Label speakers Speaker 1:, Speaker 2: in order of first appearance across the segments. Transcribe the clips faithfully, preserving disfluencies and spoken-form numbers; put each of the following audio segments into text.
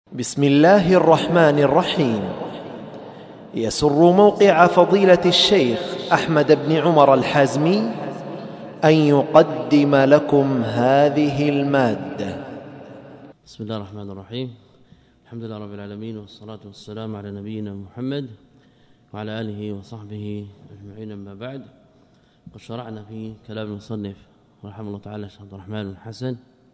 Speaker 1: بسم الله الرحمن الرحيم. يسر موقع فضيلة الشيخ أحمد بن عمر الحازمي أن يقدم لكم هذه المادة.
Speaker 2: بسم الله الرحمن الرحيم. الحمد لله رب العالمين، والصلاة والسلام على نبينا محمد وعلى آله وصحبه أجمعين، أما بعد. قد شرعنا في كلام المصنف رحمه الله تعالى الشيخ عبد الرحمن بن حسن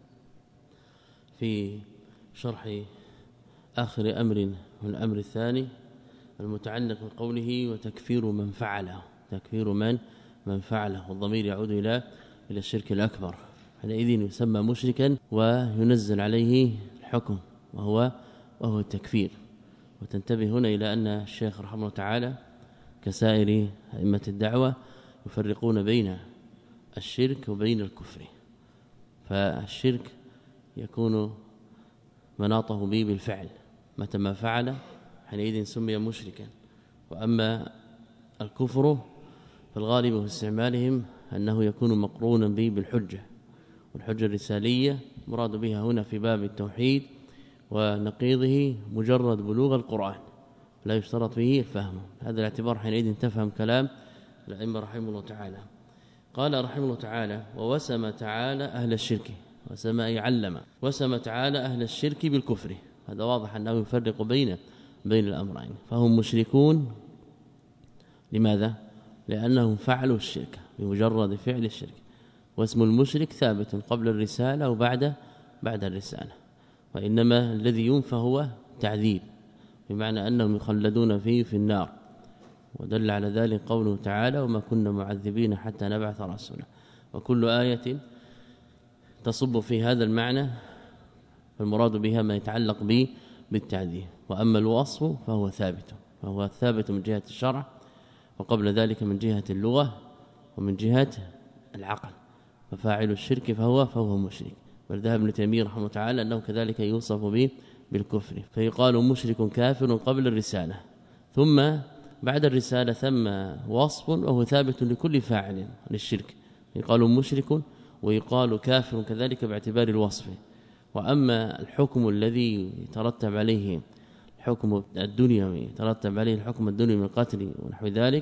Speaker 2: في شرح آخر أمر من الأمر الثاني المتعلق بقوله وتكفير من فعله، تكفير من من فعله، والضمير يعود إلى إلى الشرك الأكبر، حينئذ يسمى مشركا وينزل عليه الحكم وهو وهو التكفير. وتنتبه هنا إلى أن الشيخ رحمه الله تعالى كسائر أئمة الدعوة يفرقون بين الشرك وبين الكفر، فالشرك يكون مناطه به بالفعل، متى ما فعل حينئذ سمي مشركا. وأما الكفر فالغالب في استعمالهم أنه يكون مقرونا به بالحجة، والحجة الرسالية مراد بها هنا في باب التوحيد ونقيضه مجرد بلوغ القرآن، لا يشترط فيه الفهم. هذا الاعتبار حينئذ تفهم كلام الأئمة رحمه الله تعالى. قال رحمه الله تعالى: ووسم تعالى أهل الشرك، وسم أي علم، وسم تعالى أهل الشرك بالكفر. هذا واضح أنه يفرق بين بين الأمرين، فهم مشركون. لماذا؟ لأنهم فعلوا الشرك بمجرد فعل الشرك، واسم المشرك ثابت قبل الرسالة وبعد بعد الرسالة، وإنما الذي ينفى هو تعذيب، بمعنى أنهم يخلدون فيه في النار. ودل على ذلك قوله تعالى: وما كنا معذبين حتى نبعث رسولا. وكل آية تصب في هذا المعنى فالمراد بها ما يتعلق به بالتعذيب. وأما الوصف فهو ثابت، فهو ثابت من جهة الشرع، وقبل ذلك من جهة اللغة ومن جهة العقل. ففاعل الشرك فهو فهو مشرك. بل ذهب ابن تيمية رحمه الله تعالى أنه كذلك يوصف به بالكفر، فيقال مشرك كافر قبل الرسالة، ثم بعد الرسالة ثم وصف وهو ثابت لكل فاعل للشرك، يقال مشرك ويقال كافر كذلك باعتبار الوصف. وأما الحكم الذي يترتب عليه الحكم الدنيوي، يترتب عليه الحكم الدنيوي من القتل ونحو ذلك،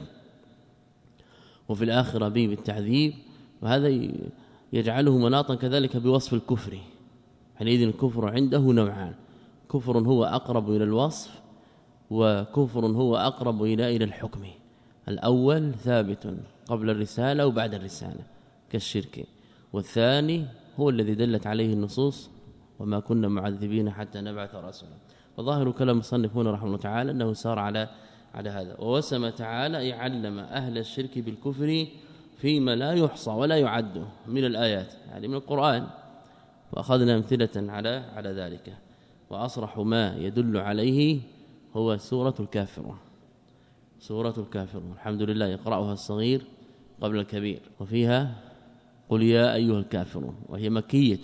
Speaker 2: وفي الآخرة به بالتعذيب، وهذا يجعله مناطا كذلك بوصف الكفر. حينئذ الكفر عنده نوعان: كفر هو أقرب إلى الوصف، وكفر هو أقرب إلى إلى الحكم. الأول ثابت قبل الرسالة وبعد الرسالة كالشرك، والثاني هو الذي دلت عليه النصوص: وما كنا معذبين حتى نبعث رسولا. وظاهر كلام المصنف هنا رحمه الله تعالى أنه سار على على هذا. ووسم تعالى يعلم أهل الشرك بالكفر فيما لا يحصى ولا يعد من الآيات، يعني من القرآن، وأخذنا أمثلة على على ذلك. وأصرح ما يدل عليه هو سورة الكافرون، سورة الكافرون الحمد لله يقرأها الصغير قبل الكبير، وفيها قل يا أيها الكافرون، وهي مكية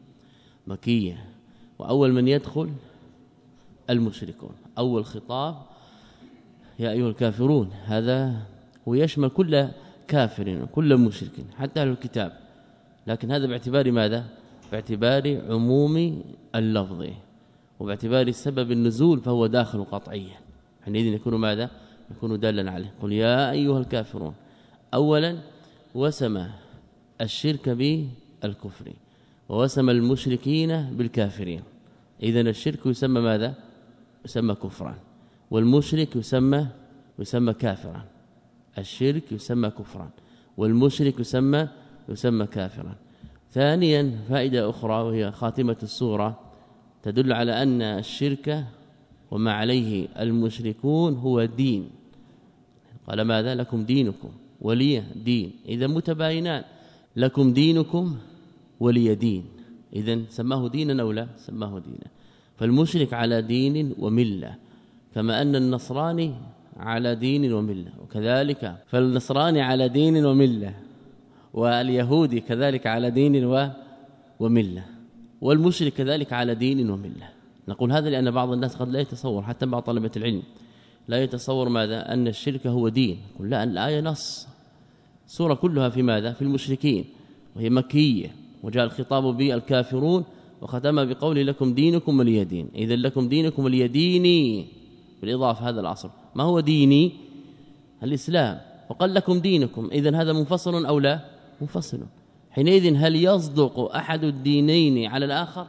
Speaker 2: مكية. وأول من يدخل المشركون، أول خطاب يا أيها الكافرون، هذا ويشمل كل كافر كل مشرك حتى أهل الكتاب، لكن هذا باعتبار ماذا؟ باعتبار عموم اللفظ، وباعتبار سبب النزول فهو داخل قطعيا، حينئذ يكون ماذا؟ يكون دالا عليه. قل يا أيها الكافرون. أولا وسم الشرك بالكفر، ووسم المشركين بالكافرين. إذن الشرك يسمى ماذا؟ يسمى كفرا، والمشرك يسمى يسمى كافرا. الشرك يسمى كفرا، والمشرك يسمى يسمى كافرا. ثانيا فائدة أخرى وهي خاتمة السورة تدل على أن الشرك وما عليه المشركون هو دين. قال ماذا؟ لكم دينكم ولي دين. إذا متباينان، لكم دينكم ولي دين، إذن سماه دينا أو لا؟ سماه دينا. فالمشرك على دين وملة، كما أن النصراني على دين وملة، وكذلك فالنصراني على دين وملة، واليهودي كذلك على دين وملة، والمشرك كذلك على دين وملة. نقول هذا لأن بعض الناس قد لا يتصور، حتى بعض طلبة العلم لا يتصور ماذا؟ أن الشرك هو دين. قل لا، الآية نص، سورة كلها في ماذا؟ في المشركين، وهي مكية، وجاء الخطاب بالكافرون وختم بقوله لكم دينكم ولي دين. إذا لكم دينكم ولي ديني بالإضافة هذا الأصل. ما هو ديني؟ الإسلام. وقال لكم دينكم، إذن هذا منفصل أو لا؟ منفصل. حينئذ هل يصدق أحد الدينين على الآخر؟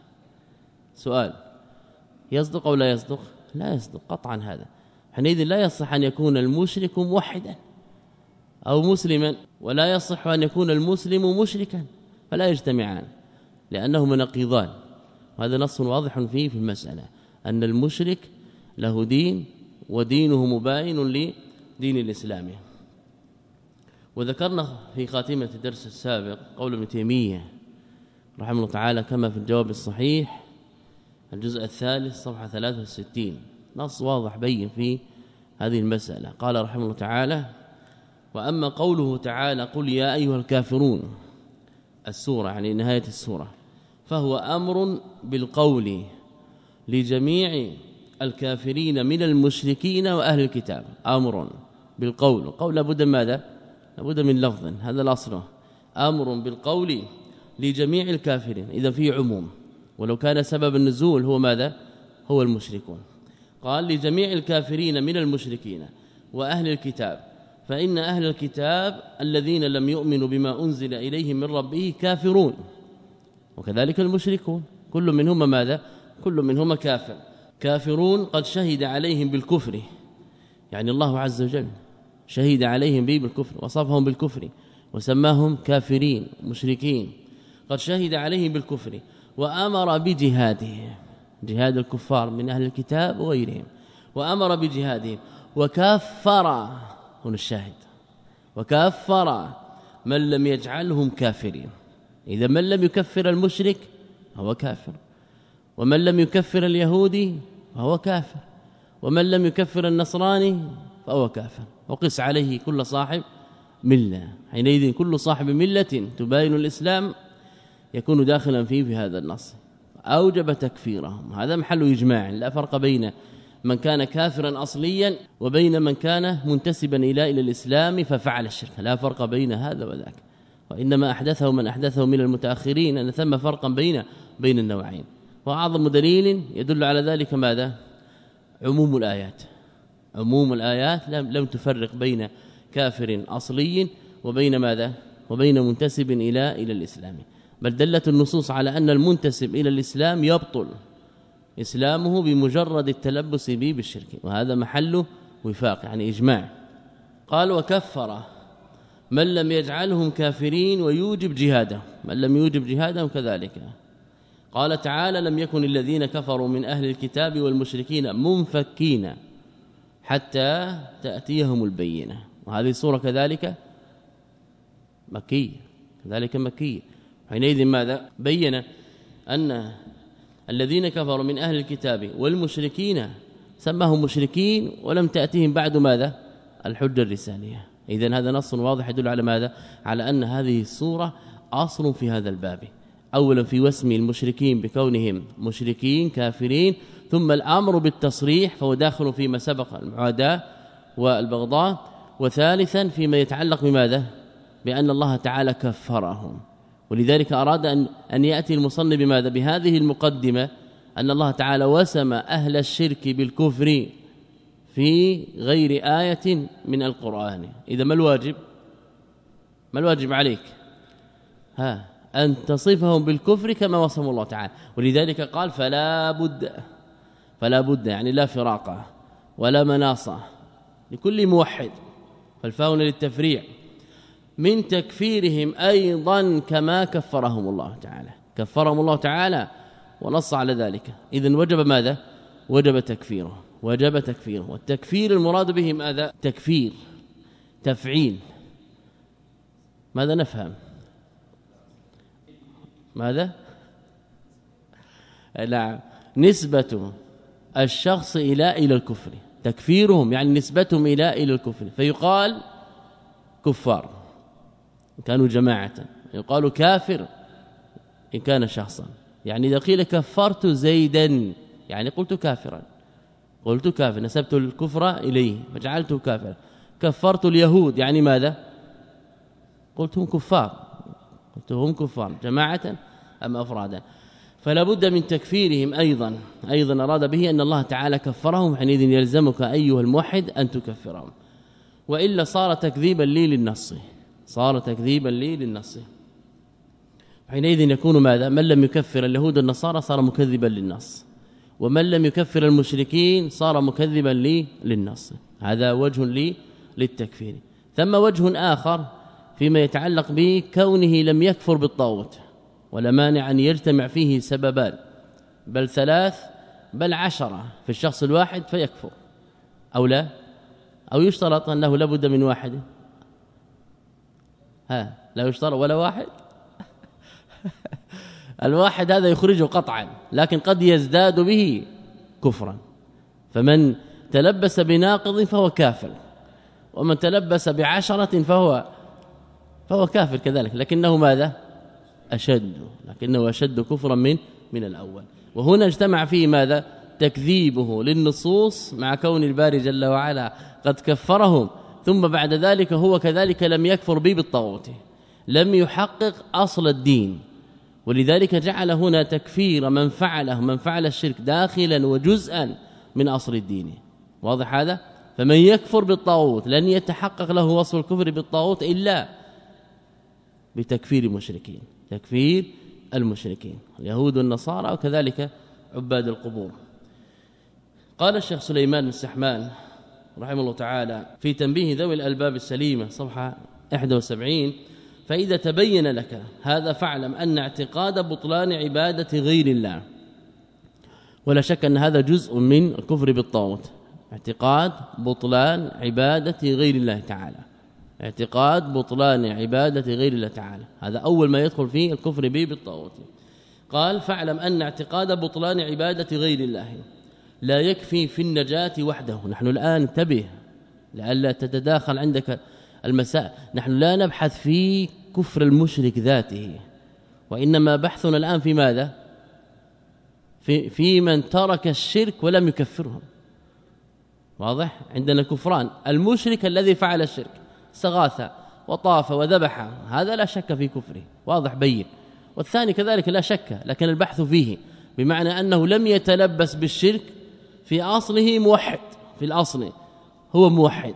Speaker 2: سؤال، يصدق أو لا يصدق؟ لا يصدق قطعا. هذا حينئذ لا يصح أن يكون المشرك موحدا أو مسلما، ولا يصح أن يكون المسلم مشركا، فلا يجتمعان لأنهما نقيضان. وهذا نص واضح فيه في المسألة أن المشرك له دين ودينه مباين لدين الإسلام. وذكرنا في خاتمة الدرس السابق قول ابن تيمية رحمه الله تعالى كما في الجواب الصحيح الجزء الثالث صفحة ثلاثة وستين، نص واضح بين في هذه المسألة. قال رحمه الله تعالى: وأما قوله تعالى قل يا أيها الكافرون، السورة يعني نهاية السورة، فهو أمر بالقول لجميع الكافرين من المشركين وأهل الكتاب. أمر بالقول، قول لابد من ماذا؟ لابد من لفظ، هذا الأصل. أمر بالقول لجميع الكافرين، إذا فيه عموم، ولو كان سبب النزول هو ماذا؟ هو المشركون. قال لجميع الكافرين من المشركين وأهل الكتاب، فإن أهل الكتاب الذين لم يؤمنوا بما أنزل إليهم من ربه كافرون، وكذلك المشركون كل منهما ماذا؟ كل منهما كافر. كافرون قد شهد عليهم بالكفر، يعني الله عز وجل شهد عليهم به بالكفر، وصفهم بالكفر وسماهم كافرين مشركين. قد شهد عليهم بالكفر وأمر بجهاده، جهاد الكفار من أهل الكتاب وغيرهم، وأمر بجهادهم وكفر، هنا الشاهد، وكفر من لم يجعلهم كافرين. إذا من لم يكفر المشرك هو كافر، ومن لم يكفر اليهودي فهو كافر، ومن لم يكفر النصراني فهو كافر. وقس عليه كل صاحب ملة، حينئذ كل صاحب ملة تباين الإسلام يكون داخلا فيه في هذا النص. أوجب تكفيرهم، هذا محل إجماع، لا فرق بين من كان كافرا أصليا وبين من كان منتسبا إلى إلى الإسلام ففعل الشرك، لا فرق بين هذا وذاك. وإنما أحدثه من أحدثه من المتأخرين أن ثم فرقا بين بين النوعين. وأعظم دليل يدل على ذلك ماذا؟ عموم الآيات. عموم الآيات لم لم تفرق بين كافر أصلي وبين ماذا؟ وبين منتسب إلى إلى الإسلام، بل دلت النصوص على أن المنتسب إلى الإسلام يبطل إسلامه بمجرد التلبس به بالشرك، وهذا محل وفاق يعني إجماع. قال وكفر من لم يجعلهم كافرين ويوجب جهادهم، من لم يوجب جهادهم كذلك. قال تعالى لم يكن الذين كفروا من أهل الكتاب والمشركين منفكين حتى تأتيهم البينة. وهذه السورة كذلك مكية، كذلك مكية. حينئذ ماذا؟ بين أن الذين كفروا من أهل الكتاب والمشركين سماهم مشركين ولم تأتيهم بعد ماذا؟ الحجة الرسالية. إذن هذا نص واضح يدل على ماذا؟ على أن هذه السورة أصل في هذا الباب، أولا في وسم المشركين بكونهم مشركين كافرين، ثم الأمر بالتصريح فهو داخل فيما سبق المعاداة والبغضاء، وثالثا فيما يتعلق بماذا؟ بأن الله تعالى كفرهم. ولذلك أراد أن أن يأتي المصنف بماذا؟ بهذه المقدمة أن الله تعالى وسم أهل الشرك بالكفر في غير آية من القرآن. إذا ما الواجب؟ ما الواجب عليك؟ ها أن تصفهم بالكفر كما وصفهم الله تعالى. ولذلك قال فلا بد، فلا بد يعني لا فراق ولا مناصة لكل موحد، فالفاء للتفريع، من تكفيرهم أيضا كما كفرهم الله تعالى. كفرهم الله تعالى ونص على ذلك، إذن وجب ماذا؟ وجب تكفيره، وجب تكفيره. والتكفير المراد به ماذا؟ تكفير تفعيل. ماذا نفهم؟ ماذا؟ لا، نسبة الشخص إلى إلى الكفر، تكفيرهم يعني نسبتهم إلى إلى الكفر، فيقال كفار إن كانوا جماعة، يقال كافر إن كان شخصا. يعني إذا قيل كفرت زيدا يعني قلت كافرا، قلت كافر، نسبت الكفر إليه فجعلته كافرا. كفرت اليهود يعني ماذا؟ قلت هم كفار، قلت هم كفار جماعة أم أفرادا. فلا بد من تكفيرهم أيضا أيضا أراد به أن الله تعالى كفرهم، حينئذ يلزمك أيها الموحد أن تكفرهم، وإلا صار تكذيبا لي للنص صار تكذيبا لي للنص حينئذ يكون ماذا؟ من لم يكفر اليهود والنصارى صار مكذبا للنص، ومن لم يكفر المشركين صار مكذبا لي للنص. هذا وجه لي للتكفير. ثم وجه آخر فيما يتعلق بكونه لم يكفر بالطاغوت، ولا مانع أن يجتمع فيه سببان بل ثلاث بل عشرة في الشخص الواحد فيكفر أو لا، أو يشترط أنه لابد من واحد؟ ها لا يشترط ولا واحد الواحد هذا يخرجه قطعا، لكن قد يزداد به كفرا. فمن تلبس بناقض فهو كافر، ومن تلبس بعشرة فهو فهو كافر كذلك، لكنه ماذا؟ أشد لكنه أشد كفرا من من الأول. وهنا اجتمع فيه ماذا؟ تكذيبه للنصوص مع كون الباري جل وعلا قد كفرهم، ثم بعد ذلك هو كذلك لم يكفر به بالطاغوت، لم يحقق أصل الدين، ولذلك جعل هنا تكفير من فعله من فعل الشرك داخلا وجزءا من أصل الدين. واضح هذا؟ فمن يكفر بالطاغوت لن يتحقق له وصف الكفر بالطاغوت إلا بتكفير المشركين، تكفير المشركين اليهود والنصارى وكذلك عباد القبور. قال الشيخ سليمان بن سحمان رحمه الله تعالى في تنبيه ذوي الألباب السليمة صفحة واحد وسبعين: فإذا تبين لك هذا فاعلم أن اعتقاد بطلان عبادة غير الله، ولا شك أن هذا جزء من الكفر بالطاغوت، اعتقاد بطلان عبادة غير الله تعالى، اعتقاد بطلان عبادة غير الله تعالى، هذا أول ما يدخل فيه الكفر به بالطاغوت. قال: فاعلم أن اعتقاد بطلان عبادة غير الله لا يكفي في النجاة وحده. نحن الآن انتبه لئلا تتداخل عندك المسائل، نحن لا نبحث في كفر المشرك ذاته، وإنما بحثنا الآن في ماذا؟ في, في من ترك الشرك ولم يكفرهم. واضح؟ عندنا كفران: المشرك الذي فعل الشرك استغاث وطاف وذبح، هذا لا شك في كفره، واضح بين. والثاني كذلك لا شك، لكن البحث فيه بمعنى أنه لم يتلبس بالشرك، في أصله موحد، في الأصل هو موحد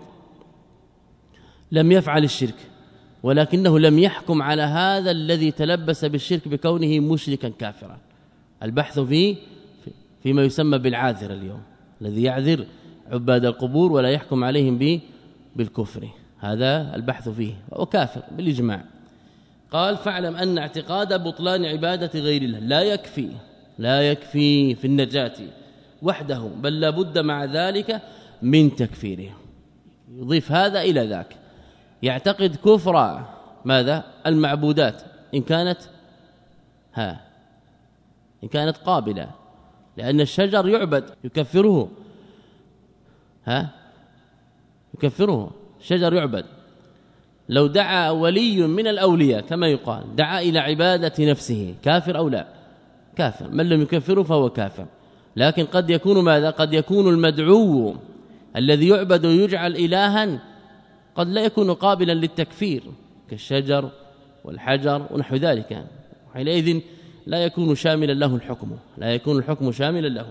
Speaker 2: لم يفعل الشرك، ولكنه لم يحكم على هذا الذي تلبس بالشرك بكونه مشركا كافرا. البحث فيه فيما يسمى بالعاذر اليوم، الذي يعذر عباد القبور ولا يحكم عليهم به بالكفر، هذا البحث فيه، وهو كافر بالإجماع. قال: فاعلم أن اعتقاد بطلان عبادة غير الله لا يكفي لا يكفي في النجاة وحده، بل لا بد مع ذلك من تكفيره. يضيف هذا إلى ذاك، يعتقد كفر ماذا؟ المعبودات إن كانت ها إن كانت قابلة، لأن الشجر يعبد، يكفره ها يكفره الشجر يعبد. لو دعا ولي من الأولياء كما يقال، دعا إلى عبادة نفسه، كافر أو لا؟ كافر. من لم يكفره فهو كافر. لكن قد يكون ماذا؟ قد يكون المدعو الذي يعبد ويجعل إلها قد لا يكون قابلا للتكفير، كالشجر والحجر ونحو ذلك، حينئذ لا يكون شاملا له الحكم، لا يكون الحكم شاملا له.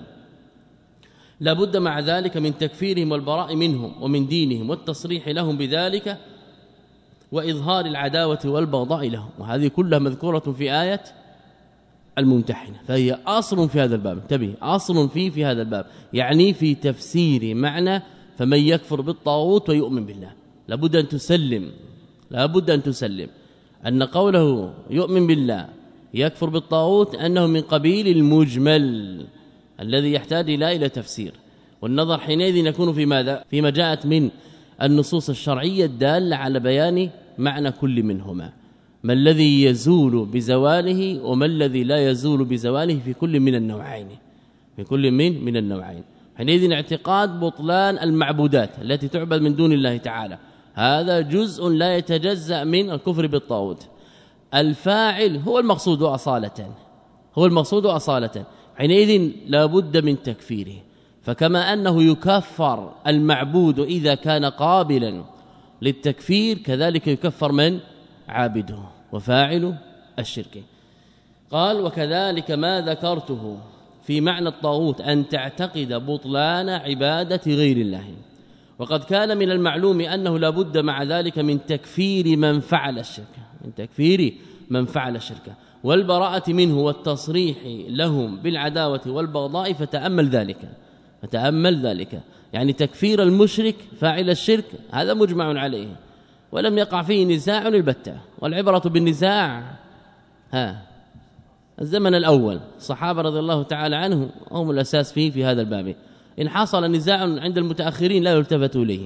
Speaker 2: لا بد مع ذلك من تكفيرهم والبراء منهم ومن دينهم والتصريح لهم بذلك وإظهار العداوة والبغضاء لهم، وهذه كلها مذكورة في آية الممتحنة، فهي أصل في هذا الباب. انتبه، أصل فيه في هذا الباب، يعني في تفسير معنى فمن يكفر بالطاغوت ويؤمن بالله. لابد أن تسلم لابد أن تسلم أن قوله يؤمن بالله يكفر بالطاغوت أنه من قبيل المجمل الذي يحتاج إلى إلى تفسير، والنظر حينئذ يكون في ماذا؟ فيما جاءت من النصوص الشرعية الدالة على بيان معنى كل منهما، ما الذي يزول بزواله وما الذي لا يزول بزواله في كل من النوعين، في كل من من النوعين. حينئذ اعتقاد بطلان المعبودات التي تعبد من دون الله تعالى، هذا جزء لا يتجزأ من الكفر بالطاغوت. الفاعل هو المقصود أصالة، هو المقصود أصالة، حينئذ لا بد من تكفيره. فكما أنه يكفر المعبود إذا كان قابلا للتكفير، كذلك يكفر من عابده وفاعل الشرك. قال وكذلك ما ذكرته في معنى الطاغوت أن تعتقد بطلان عبادة غير الله، وقد كان من المعلوم أنه لا بد مع ذلك من تكفير من فعل الشرك، من تكفير من فعل الشرك والبراءة منه والتصريح لهم بالعداوة والبغضاء. فتأمل ذلك فتأمل ذلك يعني تكفير المشرك فاعل الشرك هذا مجمع عليه ولم يقع فيه نزاع البتة، والعبرة بالنزاع ها الزمن الأول الصحابة رضي الله تعالى عنهم هم الأساس فيه في هذا الباب. إن حصل نزاع عند المتأخرين لا يلتفت إليه،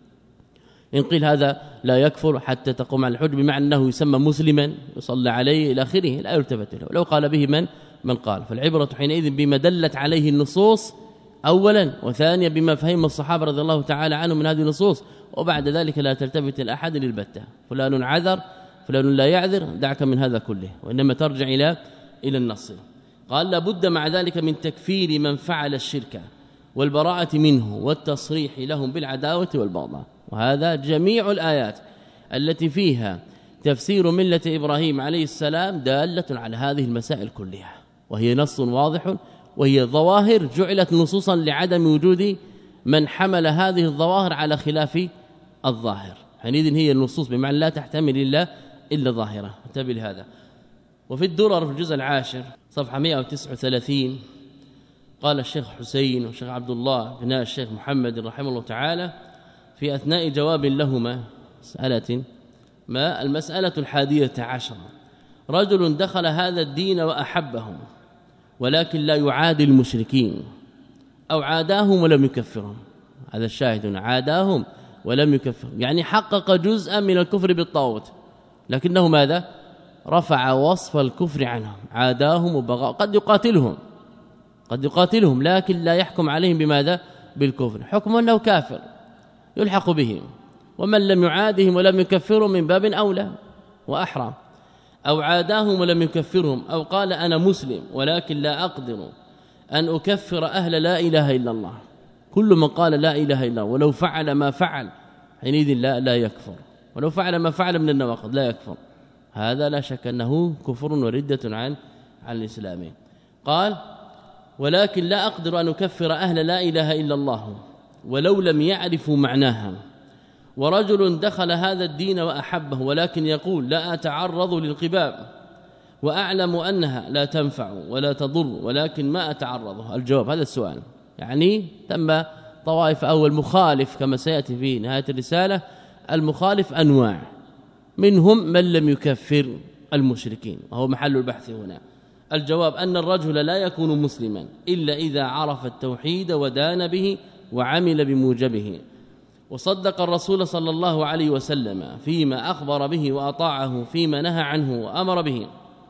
Speaker 2: إن قيل هذا لا يكفر حتى تقوم على الحج بمعنى أنه يسمى مسلما يصلى عليه إلى آخره لا يلتفت له، لو قال به من من قال. فالعبرة حينئذ بما دلت عليه النصوص أولا، وثانيا بما فهم الصحابة رضي الله تعالى عنهم من هذه النصوص، وبعد ذلك لا تلتفت الأحد للبتة فلان عذر فلان لا يعذر، دعك من هذا كله وإنما ترجع إلى إلى النص. قال لابد مع ذلك من تكفير من فعل الشرك والبراءة منه والتصريح لهم بالعداوة والبغضاء. وهذا جميع الآيات التي فيها تفسير ملة إبراهيم عليه السلام دالة على هذه المسائل كلها، وهي نص واضح، وهي ظواهر جعلت نصوصا لعدم وجود من حمل هذه الظواهر على خلاف الظاهر. حينئذ هي النصوص بمعنى لا تحتمل إلا إلا ظاهرة. انتبه لهذا. وفي الدرر في الجزء العاشر صفحة مئة وتسعة وثلاثين قال الشيخ حسين والشيخ عبد الله بن الشيخ محمد رحمه الله تعالى في أثناء جواب لهما مسألة ما المسألة الحادية عشر: رجل دخل هذا الدين وأحبهم ولكن لا يعادي المشركين أو عاداهم ولم يكفرهم. هذا الشاهد، عاداهم ولم يكفرهم، يعني حقق جزءا من الكفر بالطاغوت لكنه ماذا؟ رفع وصف الكفر عنهم، عاداهم وبغى. قد يقاتلهم قد يقاتلهم لكن لا يحكم عليهم بماذا؟ بالكفر، حكم أنه كافر يلحق بهم، ومن لم يعادهم ولم يكفرهم من باب أولى وأحرى. أو عاداهم ولم يكفرهم، أو قال أنا مسلم ولكن لا أقدر أن أكفر أهل لا إله إلا الله. كل من قال لا إله إلا الله ولو فعل ما فعل حينئذ لا لا يكفر، ولو فعل ما فعل من النواقض لا يكفر. هذا لا شك أنه كفر وردة عن عن الإسلام. قال ولكن لا أقدر أن أكفر أهل لا إله إلا الله ولو لم يعرفوا معناها. ورجل دخل هذا الدين وأحبه ولكن يقول لا أتعرض للقباب وأعلم أنها لا تنفع ولا تضر ولكن ما أتعرضه. الجواب هذا السؤال، يعني تم طوائف أول مخالف كما سيأتي في نهاية الرسالة. المخالف أنواع، منهم من لم يكفر المشركين وهو محل البحث هنا. الجواب أن الرجل لا يكون مسلما إلا إذا عرف التوحيد ودان به وعمل بموجبه وصدق الرسول صلى الله عليه وسلم فيما أخبر به وأطاعه فيما نهى عنه وأمر به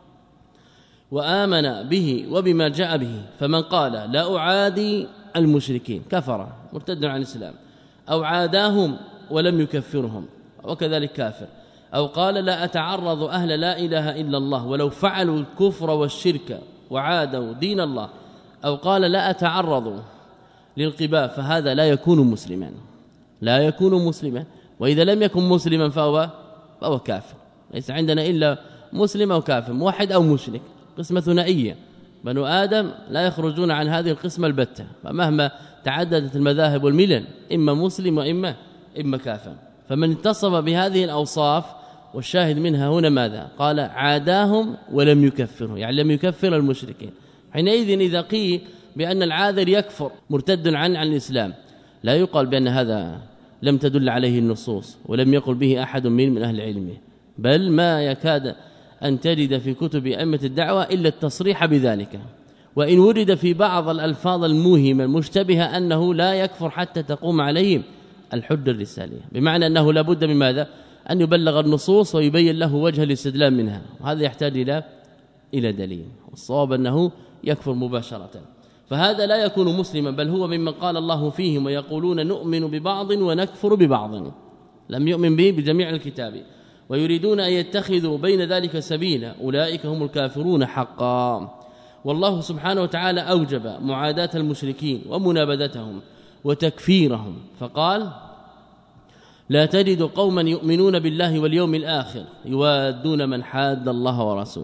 Speaker 2: وآمن به وبما جاء به. فمن قال لا أعادي المشركين كفر مرتد عن الإسلام، أو عاداهم ولم يكفرهم وكذلك كافر، أو قال لا أتعرض أهل لا إله إلا الله ولو فعلوا الكفر والشرك وعادوا دين الله، أو قال لا أتعرض للقباب، فهذا لا يكون مسلما لا يكون مسلما وإذا لم يكن مسلما فهو فهو كافر. ليس عندنا إلا مسلم أو كافر، موحد أو مشرك، قسمة ثنائية. بنو آدم لا يخرجون عن هذه القسمة البتة، فمهما تعددت المذاهب والملل إما مسلم وإما إما كافر. فمن اتصف بهذه الأوصاف والشاهد منها هنا ماذا؟ قال عاداهم ولم يكفرهم، يعني لم يكفر المشركين. حينئذ إذا قيل بأن العاذر يكفر مرتد عن عن الإسلام لا يقال بأن هذا لم تدل عليه النصوص ولم يقل به أحد من من أهل العلم، بل ما يكاد أن تجد في كتب أئمة الدعوة إلا التصريح بذلك، وإن ورد في بعض الألفاظ الموهمة المشتبهة أنه لا يكفر حتى تقوم عليه الحجة الرسالية، بمعنى أنه لا بد من ماذا؟ أن يبلغ النصوص ويبين له وجه الاستدلال منها، وهذا يحتاج إلى إلى دليل. والصواب أنه يكفر مباشرة، فهذا لا يكون مسلما بل هو ممن قال الله فيهم ويقولون نؤمن ببعض ونكفر ببعض، لم يؤمن به بجميع الكتاب ويريدون أن يتخذوا بين ذلك سبيلا، أولئك هم الكافرون حقا. والله سبحانه وتعالى أوجب معاداة المشركين ومنابذتهم وتكفيرهم، فقال لا تجد قوما يؤمنون بالله واليوم الآخر يوادون من حاد الله ورسوله.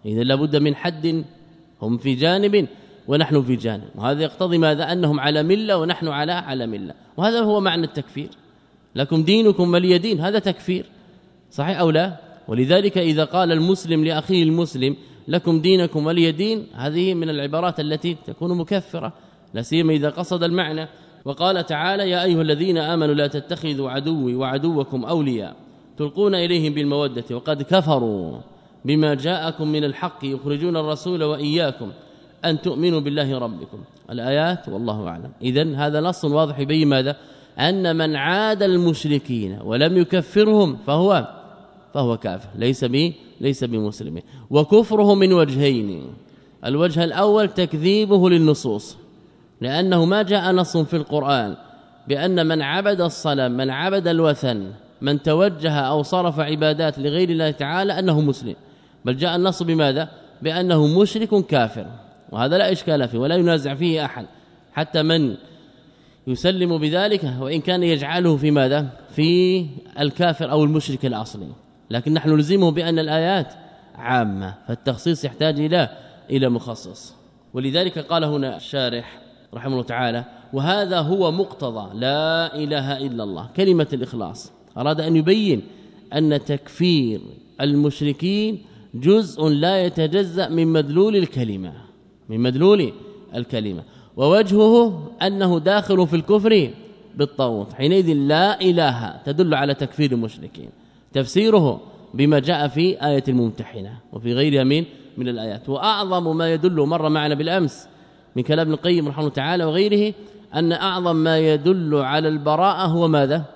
Speaker 2: إذا لابد من حد، هم في جانب ونحن في جانب، وهذا يقتضي ماذا؟ أنهم على ملة ونحن على على ملة، وهذا هو معنى التكفير. لكم دينكم ولي دين، هذا تكفير صحيح أو لا؟ ولذلك إذا قال المسلم لأخيه المسلم لكم دينكم ولي دين، هذه من العبارات التي تكون مكفرة، لا سيما إذا قصد المعنى. وقال تعالى يا أيها الذين آمنوا لا تتخذوا عدوي وعدوكم أولياء تلقون إليهم بالمودة وقد كفروا بما جاءكم من الحق يخرجون الرسول وإياكم أن تؤمنوا بالله ربكم. الآيات والله أعلم. إذن هذا نص واضح يبين ماذا؟ أن من عاد المشركين ولم يكفرهم فهو فهو كافر، ليس بي ليس بمسلم. وكفره من وجهين، الوجه الأول تكذيبه للنصوص، لأنه ما جاء نص في القرآن بأن من عبد الصنم، من عبد الوثن، من توجه أو صرف عبادات لغير الله تعالى أنه مسلم، بل جاء النص بماذا؟ بأنه مشرك كافر، وهذا لا إشكال فيه ولا ينازع فيه أحد، حتى من يسلم بذلك وإن كان يجعله في ماذا؟ في الكافر أو المشرك الأصلي. لكن نحن نلزمه بأن الآيات عامة، فالتخصيص يحتاج إلى إلى مخصص. ولذلك قال هنا الشارح رحمه الله تعالى وهذا هو مقتضى لا إله إلا الله، كلمة الإخلاص. أراد أن يبين أن تكفير المشركين جزء لا يتجزأ من مدلول الكلمة، من مدلول الكلمة، ووجهه أنه داخل في الكفر بالطاغوت. حينئذ لا إله تدل على تكفير المشركين، تفسيره بما جاء في آية الممتحنة وفي غيرها من من الآيات. وأعظم ما يدل، مر معنا بالأمس من كلام ابن القيم رحمه الله تعالى وغيره، أن أعظم ما يدل على البراءة هو ماذا؟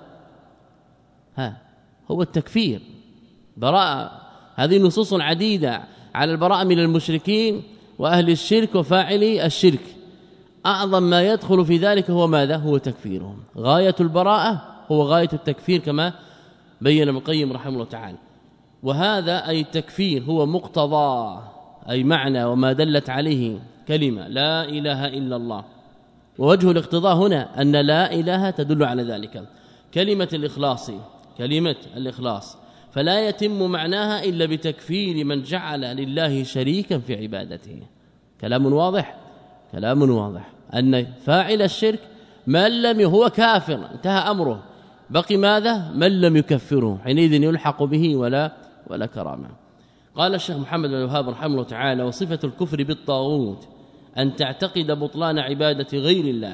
Speaker 2: ها هو التكفير، براءة. هذه نصوص عديدة على البراءة من المشركين وأهل الشرك وفاعلي الشرك، أعظم ما يدخل في ذلك هو ماذا؟ هو تكفيرهم. غاية البراءة هو غاية التكفير كما بين ابن القيم رحمه الله تعالى. وهذا أي التكفير هو مقتضى أي معنى وما دلت عليه كلمة لا إله إلا الله. ووجه الاقتضاء هنا أن لا إله تدل على ذلك. كلمة الإخلاص، كلمة الإخلاص فلا يتم معناها إلا بتكفير من جعل لله شريكا في عبادته. كلام واضح، كلام واضح أن فاعل الشرك من لم هو كافر انتهى أمره، بقي ماذا؟ من لم يكفره، حينئذ يلحق به ولا ولا كرامة. قال الشيخ محمد بن الوهاب رحمه الله تعالى وصفة الكفر بالطاغوت أن تعتقد بطلان عبادة غير الله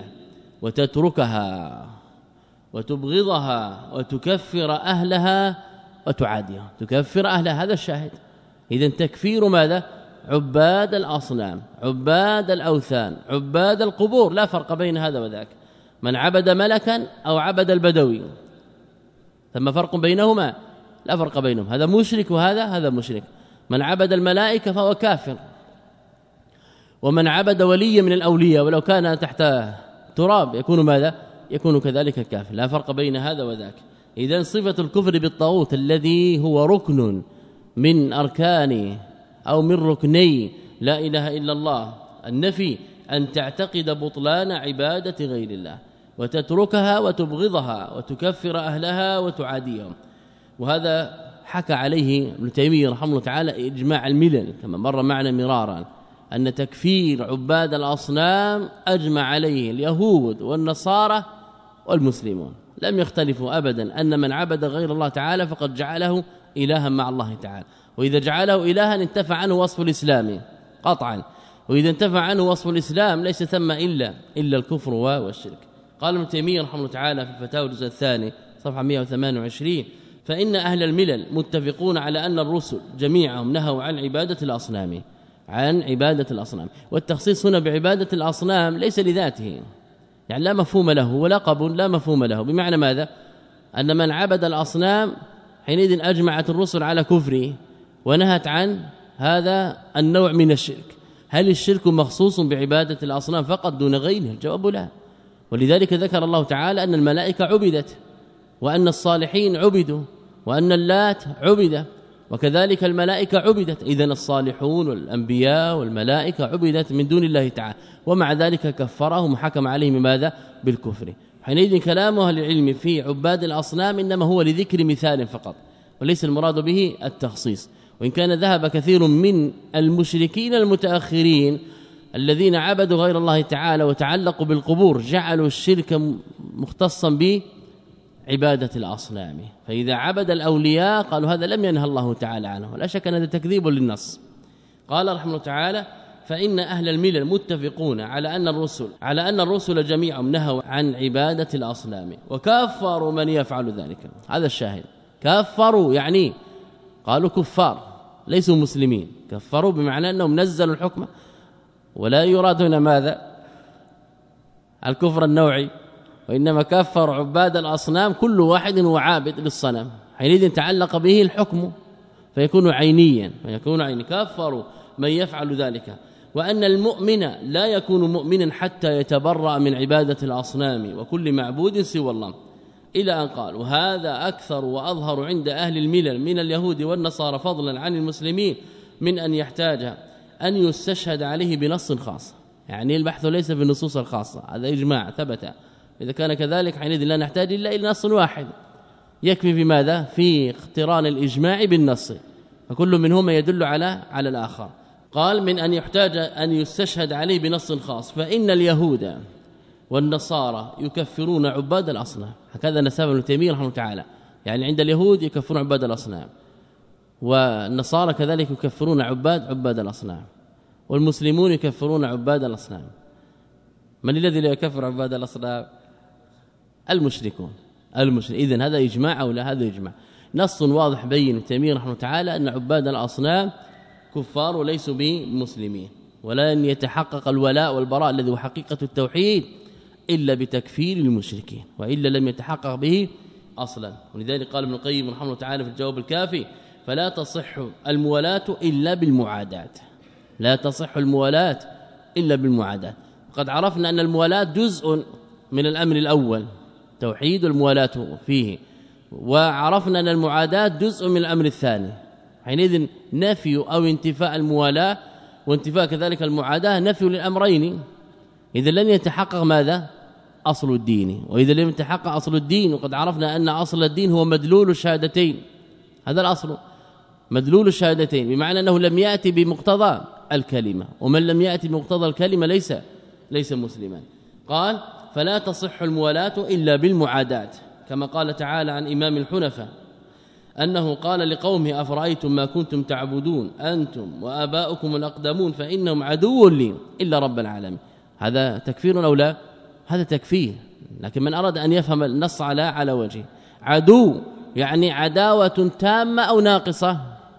Speaker 2: وتتركها وتبغضها وتكفر أهلها وتعاديها. تكفر أهلها، هذا الشاهد. إذن تكفير ماذا؟ عباد الأصنام، عباد الأوثان، عباد القبور، لا فرق بين هذا وذاك. من عبد ملكا أو عبد البدوي ثم فرق بينهما؟ لا فرق بينهم، هذا مشرك وهذا هذا مشرك. من عبد الملائكة فهو كافر، ومن عبد ولي من الأولياء ولو كان تحت تراب يكون ماذا؟ يكون كذلك كافر، لا فرق بين هذا وذاك. إذن صفة الكفر بالطاغوت الذي هو ركن من أركان أو من ركني لا إله إلا الله النفي، أن تعتقد بطلان عبادة غير الله وتتركها وتبغضها وتكفر أهلها وتعاديهم. وهذا حكى عليه ابن تيمية رحمه الله تعالى إجماع الملل كما مر معنا مرارا، أن تكفير عباد الأصنام أجمع عليه اليهود والنصارى والمسلمون، لم يختلفوا أبدا أن من عبد غير الله تعالى فقد جعله إلها مع الله تعالى، وإذا جعله إلها انتفى عنه وصف الإسلام قطعا، وإذا انتفى عنه وصف الإسلام ليس ثم إلا إلا الكفر والشرك. قال ابن تيمية رحمه الله تعالى في الفتاوى الجزء الثاني صفحة مئة وثمانية وعشرين فإن أهل الملل متفقون على أن الرسل جميعهم نهوا عن عبادة الأصنام، عن عبادة الأصنام. والتخصيص هنا بعبادة الأصنام ليس لذاته، يعني لا مفهوم له، ولقب لا مفهوم له، بمعنى ماذا؟ أن من عبد الأصنام حينئذ أجمعت الرسل على كفره ونهت عن هذا النوع من الشرك. هل الشرك مخصوص بعبادة الأصنام فقط دون غيره؟ الجواب لا. ولذلك ذكر الله تعالى أن الملائكة عبدت، وأن الصالحين عبدوا، وأن اللات عبد، وكذلك الملائكة عبدت. إذن الصالحون والأنبياء والملائكة عبدت من دون الله تعالى، ومع ذلك كفرهم وحكم عليهم ماذا؟ بالكفر. حينئذ كلام أهل العلم في عباد الأصنام إنما هو لذكر مثال فقط، وليس المراد به التخصيص. وإن كان ذهب كثير من المشركين المتأخرين الذين عبدوا غير الله تعالى وتعلقوا بالقبور جعلوا الشرك مختصا بعبادة الأصنام، فإذا عبد الأولياء قالوا هذا لم ينهى الله تعالى عنه، ولا شك أن هذا تكذيب للنص. قال رحمه الله تعالى فإن أهل الملل متفقون على أن الرسل على أن الرسل جميعهم نهوا عن عبادة الأصنام وكفروا من يفعل ذلك. هذا الشاهد، كفروا يعني قالوا كفار ليسوا مسلمين، كفروا بمعنى أنهم نزلوا الحكم، ولا يراد هنا ماذا الكفر النوعي، وإنما كفروا عباد الأصنام كل واحد هو عابد للصنم، حينئذ تعلق به الحكم فيكون عينيا فيكون عيني. كفروا من يفعل ذلك، وأن المؤمن لا يكون مؤمنا حتى يتبرأ من عبادة الأصنام وكل معبود سوى الله، إلى أن قال وهذا أكثر وأظهر عند أهل الملل من اليهود والنصارى فضلا عن المسلمين من أن يحتاج أن يستشهد عليه بنص خاص. يعني البحث ليس في النصوص الخاصة، هذا إجماع ثبت، إذا كان كذلك حينئذ لا نحتاج إلا إلى نص واحد، يكفي في ماذا في اقتران الإجماع بالنص، فكل منهما يدل على على الآخر. قال من أن يحتاج أن يستشهد عليه بنص خاص، فإن اليهود والنصارى يكفرون عباد الأصنام، هكذا نسبه ابن تيمية رحمه الله تعالى، يعني عند اليهود يكفرون عباد الأصنام، والنصارى كذلك يكفرون عباد عباد الأصنام، والمسلمون يكفرون عباد الأصنام. من الذي لا يكفر عباد الأصنام؟ المشركون المشرك. إذن هذا إجماع أو لا؟ هذا إجماع، نص واضح بين ابن تيمية رحمه الله تعالى أن عباد الأصنام كفار وليسوا بمسلمين، ولن يتحقق الولاء والبراء الذي هو حقيقة التوحيد إلا بتكفير المشركين، وإلا لم يتحقق به أصلا. ولذلك قال ابن القيم رحمه الله تعالى في الجواب الكافي فلا تصح الموالاة إلا بالمعاداة، لا تصح الموالاة إلا بالمعاداة. وقد عرفنا أن الموالاة جزء من الأمر الأول توحيد الموالاة فيه، وعرفنا أن المعاداة جزء من الأمر الثاني، حينئذ نفي أو انتفاء الموالاة وانتفاء كذلك المعاداة نفي للأمرين. إذا لن يتحقق ماذا أصل الدين، وإذا لم يتحقق أصل الدين، وقد عرفنا أن أصل الدين هو مدلول الشهادتين، هذا الأصل مدلول الشهادتين، بمعنى أنه لم يأتي بمقتضى الكلمة، ومن لم يأتي بمقتضى الكلمة ليس ليس مسلما. قال فلا تصح الموالاة إلا بالمعاداة، كما قال تعالى عن إمام الحنفاء أنه قال لقومه أفرأيتم ما كنتم تعبدون أنتم وآباؤكم الأقدمون فإنهم عدو لي إلا رب العالمين. هذا تكفير أو لا؟ هذا تكفير، لكن من أراد أن يفهم النص على على وجه عدو يعني عداوة تامة أو ناقصة؟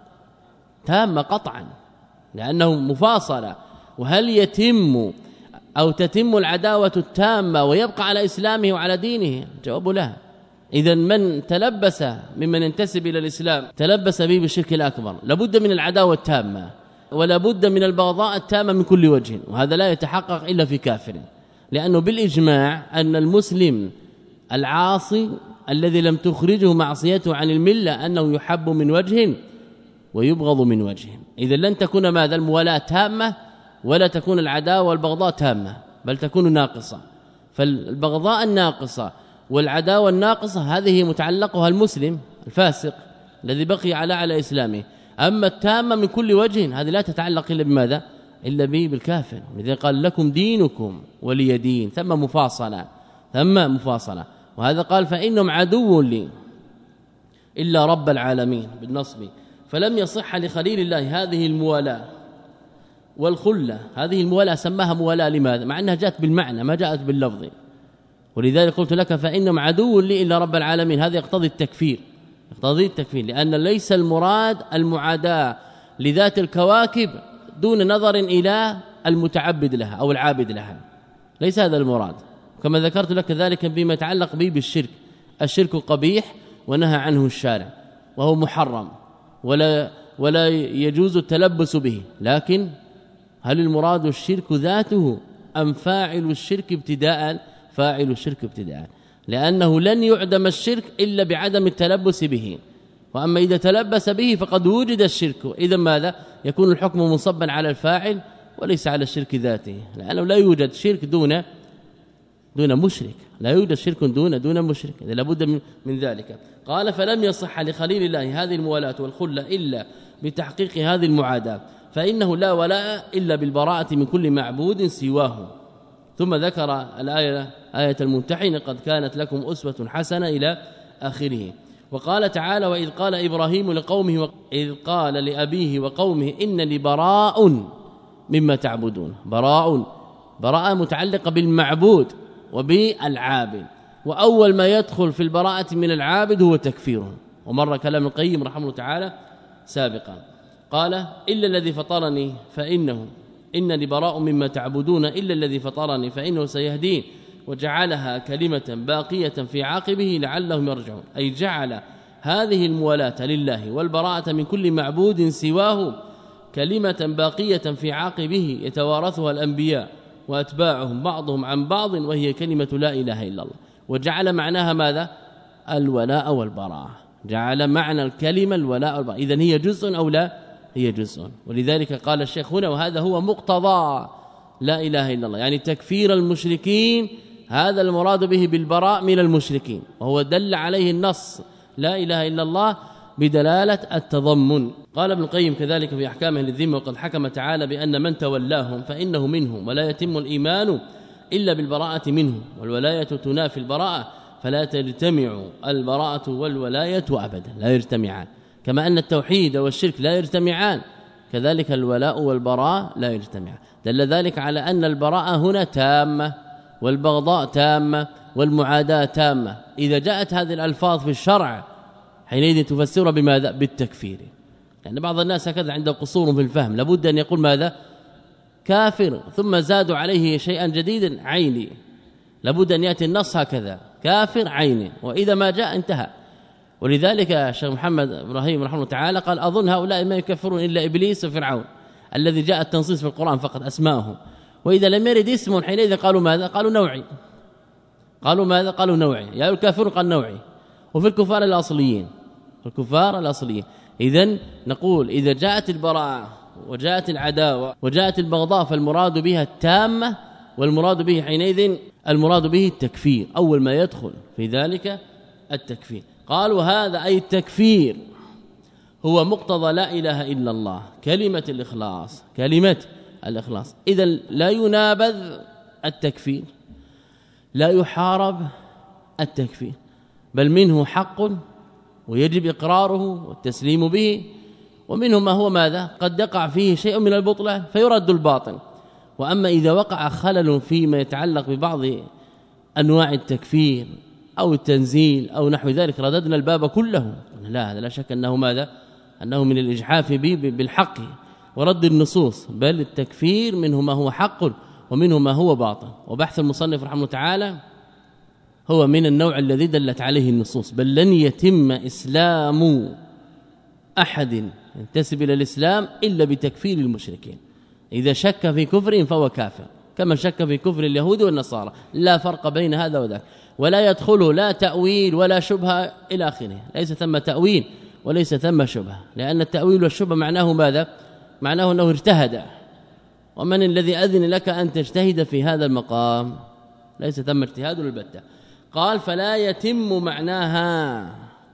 Speaker 2: تامة قطعا، لأنه مفاصلة. وهل يتم أو تتم العداوة التامة ويبقى على إسلامه وعلى دينه؟ جواب لا. إذا من تلبس ممن ينتسب إلى الإسلام تلبس به بالشرك الأكبر، لابد من العداوة التامة ولا بد من البغضاء التامة من كل وجه، وهذا لا يتحقق إلا في كافر، لأنه بالإجماع أن المسلم العاصي الذي لم تخرجه معصيته عن الملة أنه يحب من وجه ويبغض من وجه. إذا لن تكون ماذا الموالاة تامة ولا تكون العداوة والبغضاء تامة، بل تكون ناقصة. فالبغضاء الناقصة والعداوة الناقصة هذه متعلقها المسلم الفاسق الذي بقي على على إسلامه. أما التامة من كل وجه هذه لا تتعلق إلا بماذا؟ إلا به بالكافر. لذلك قال لكم دينكم ولي دين، ثم مفاصلة ثم مفاصلة. وهذا قال فإنهم عدو لي إلا رب العالمين بالنصب، فلم يصح لخليل الله هذه الموالاة والخلة. هذه الموالاة سماها موالاة لماذا؟ مع أنها جاءت بالمعنى ما جاءت باللفظ، ولذلك قلت لك فإنهم عدو لي إلا رب العالمين. هذا يقتضي التكفير، يقتضي التكفير، لأن ليس المراد المعاداة لذات الكواكب دون نظر إلى المتعبد لها أو العابد لها، ليس هذا المراد. كما ذكرت لك ذلك بما يتعلق به بالشرك، الشرك قبيح ونهى عنه الشارع وهو محرم ولا ولا يجوز التلبس به، لكن هل المراد الشرك ذاته أم فاعل الشرك ابتداء؟ فاعل الشرك ابتداء، لأنه لن يعدم الشرك إلا بعدم التلبس به، وأما إذا تلبس به فقد وجد الشرك. إذا ماذا؟ يكون الحكم منصبا على الفاعل وليس على الشرك ذاته، لأنه لا يوجد شرك دون دون مشرك، لا يوجد شرك دون دون مشرك، إذا لابد من, من ذلك. قال فلم يصح لخليل الله هذه الموالاة والخلة إلا بتحقيق هذه المعاداة، فإنه لا ولاء إلا بالبراءة من كل معبود سواه. ثم ذكر الآية آية الممتحن قد كانت لكم أسوة حسنة إلى آخره. وقال تعالى وإذ قال إبراهيم لقومه إذ قال لأبيه وقومه إنني براء مما تعبدون. براء براءة متعلقة بالمعبود وبالعابد، وأول ما يدخل في البراءة من العابد هو تكفيره. ومر كلام القيم رحمه الله تعالى سابقا قال إلا الذي فطرني فإنه إنني براء مما تعبدون إلا الذي فطرني فإنه سيهدين، وجعلها كلمة باقية في عاقبه لعلهم يرجعون، أي جعل هذه المولاة لله والبراءة من كل معبود سواه كلمة باقية في عاقبه يتوارثها الأنبياء وأتباعهم بعضهم عن بعض، وهي كلمة لا إله إلا الله. وجعل معناها ماذا؟ الولاء والبراءة، جعل معنى الكلمة الولاء والبراءة. إذن هي جزء أو لا؟ هي جزء. ولذلك قال الشيخ هنا وهذا هو مقتضى لا إله إلا الله، يعني تكفير المشركين، هذا المراد به بالبراء من المشركين، وهو دل عليه النص لا إله إلا الله بدلالة التضمن. قال ابن القيم كذلك في أحكامه للذمة وقد حكم تعالى بأن من تولاهم فإنه منهم، ولا يتم الإيمان إلا بالبراءة منه، والولاية تنافي البراءة، فلا تجتمع البراءة والولاية أبدا، لا يجتمعان. كما أن التوحيد والشرك لا يجتمعان، كذلك الولاء والبراء لا يجتمعان. دل ذلك على أن البراءة هنا تامة والبغضاء تامة والمعاداة تامة. إذا جاءت هذه الألفاظ في الشرع حينئذ تفسر بماذا؟ بالتكفير. يعني بعض الناس هكذا عنده قصور في الفهم، لابد أن يقول ماذا؟ كافر، ثم زادوا عليه شيئا جديدا عيني، لابد أن يأتي النص هكذا كافر عيني، وإذا ما جاء انتهى. ولذلك الشيخ محمد إبراهيم رحمه الله تعالى قال أظن هؤلاء ما يكفرون إلا إبليس وفرعون الذي جاء التنصيص في القرآن فقط أسماءهم، وإذا لم يرد اسم حينئذ قالوا ماذا؟ قالوا نوعي. قالوا ماذا؟ قالوا نوعي. يا الكافر قال نوعي. وفي الكفار الأصليين، الكفار الأصليين. إذن نقول إذا جاءت البراءة وجاءت العداوة وجاءت البغضاء فالمراد بها التامة، والمراد به حينئذ المراد به التكفير، أول ما يدخل في ذلك التكفير. قالوا هذا أي التكفير هو مقتضى لا إله إلا الله، كلمة الإخلاص، كلمة الإخلاص. إذن لا ينابذ التكفير، لا يحارب التكفير، بل منه حق ويجب إقراره والتسليم به، ومنه ما هو ماذا؟ قد يقع فيه شيء من البطلان فيرد الباطل. وأما إذا وقع خلل فيما يتعلق ببعض أنواع التكفير أو التنزيل أو نحو ذلك رددنا الباب كله. لا، هذا لا شك أنه ماذا؟ أنه من الإجحاف به بالحق ورد النصوص، بل التكفير منه ما هو حق ومنه ما هو باطل. وبحث المصنف رحمه الله تعالى هو من النوع الذي دلت عليه النصوص، بل لن يتم إسلام أحد ينتسب إلى الإسلام إلا بتكفير المشركين. إذا شك في كفرهم فهو كافر، كما شك في كفر اليهود والنصارى، لا فرق بين هذا وذاك، ولا يدخله لا تأويل ولا شبهة إلى آخره. ليس ثم تأويل وليس ثم شبهة، لأن التأويل والشبهة معناه ماذا؟ معناه أنه اجتهد، ومن الذي أذن لك أن تجتهد في هذا المقام؟ ليس ثم اجتهاد البتة. قال فلا يتم معناها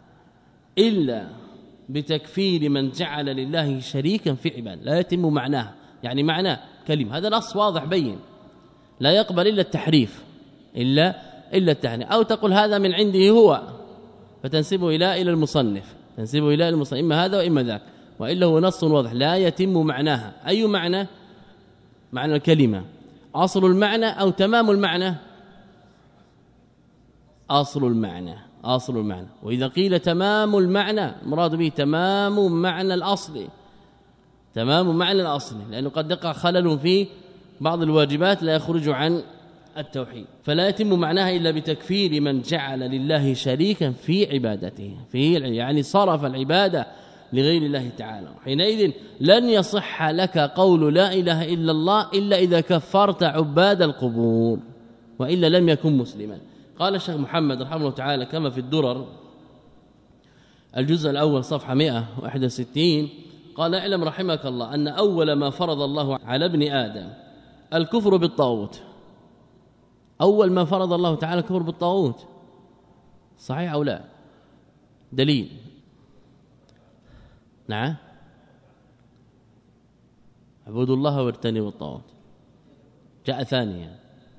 Speaker 2: إلا بتكفير من جعل لله شريكا في عباد. لا يتم معناها يعني معنى كلمة، هذا نص واضح بين، لا يقبل إلا التحريف، إلا إلا التحريف. أو تقول هذا من عنده هو فتنسبه إلى إلى المصنف، تنسبه إلى المصنف، إما هذا وإما ذاك، وإلا هو نص واضح. لا يتم معناها، أي معنى؟ معنى الكلمة، أصل المعنى أو تمام المعنى؟ أصل المعنى، أصل المعنى. وإذا قيل تمام المعنى المراد به تمام معنى الأصل، تمام معنى الأصل، لأنه قد يقع خلل في بعض الواجبات لا يخرج عن التوحيد. فلا يتم معناها إلا بتكفير من جعل لله شريكا في عبادته، في يعني صرف العبادة لغير الله تعالى. حينئذ لن يصح لك قول لا إله إلا الله إلا إذا كفرت عباد القبور، وإلا لم يكن مسلما. قال الشيخ محمد رحمه الله تعالى كما في الدرر الجزء الأول صفحة مئة وواحد وستين، قال اعلم رحمك الله أن أول ما فرض الله على ابن آدم الكفر بالطاغوت. أول ما فرض الله تعالى الكفر بالطاغوت، صحيح أو لا؟ دليل؟ نعم اعبدوا الله واجتنبوا الطاغوت. جاء ثانيا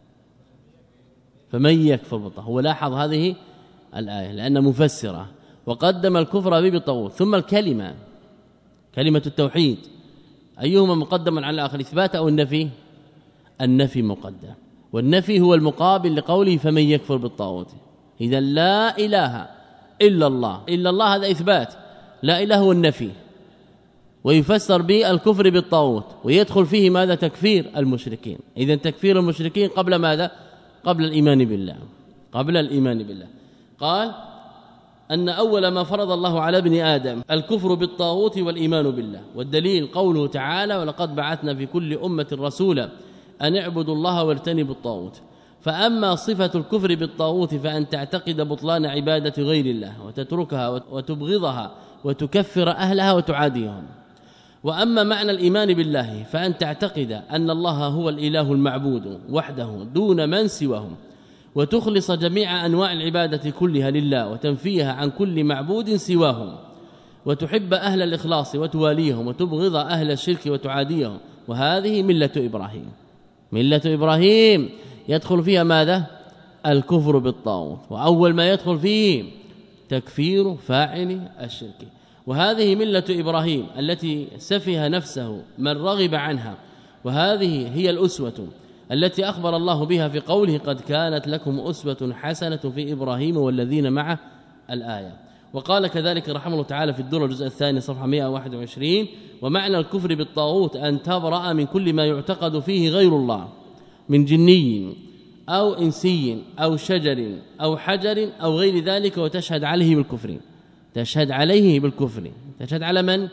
Speaker 2: فمن يكفر بالطاغوت. هو لاحظ هذه الآية لأن مفسرة وقدم الكفر به بالطاغوت ثم الكلمة كلمة التوحيد أيهما مقدم على الآخر إثبات أو النفي؟ النفي مقدم، والنفي هو المقابل لقوله فمن يكفر بالطاغوت. إذا لا إله إلا الله، إلا الله هذا إثبات، لا إله هو النفي، ويفسر به الكفر بالطاغوت ويدخل فيه ماذا؟ تكفير المشركين. إذا تكفير المشركين قبل ماذا؟ قبل الإيمان بالله، قبل الإيمان بالله. قال أن أول ما فرض الله على ابن آدم الكفر بالطاغوت والإيمان بالله، والدليل قوله تعالى ولقد بعثنا في كل أمة رسولا أن اعبدوا الله واجتنبوا الطاغوت. فأما صفة الكفر بالطاغوت فأن تعتقد بطلان عبادة غير الله وتتركها وتبغضها وتكفر أهلها وتعاديهم. وأما معنى الإيمان بالله فأن تعتقد أن الله هو الإله المعبود وحده دون من سواهم، وتخلص جميع أنواع العبادة كلها لله وتنفيها عن كل معبود سواهم، وتحب أهل الإخلاص وتواليهم وتبغض أهل الشرك وتعاديهم. وهذه ملة إبراهيم. ملة إبراهيم يدخل فيها ماذا؟ الكفر بالطاغوت، وأول ما يدخل فيه تكفير فاعل الشرك. وهذه ملة إبراهيم التي سفه نفسه من رغب عنها، وهذه هي الأسوة التي أخبر الله بها في قوله قد كانت لكم أسوة حسنة في إبراهيم والذين معه الآية. وقال كذلك رحمه الله تعالى في الدرر الجزء الثاني صفحة مئة وواحد وعشرين ومعنى الكفر بالطاغوت أن تبرأ من كل ما يعتقد فيه غير الله من جني أو إنسي أو شجر أو حجر أو غير ذلك، وتشهد عليه بالكفر. تشهد عليه بالكفر. تشهد على من؟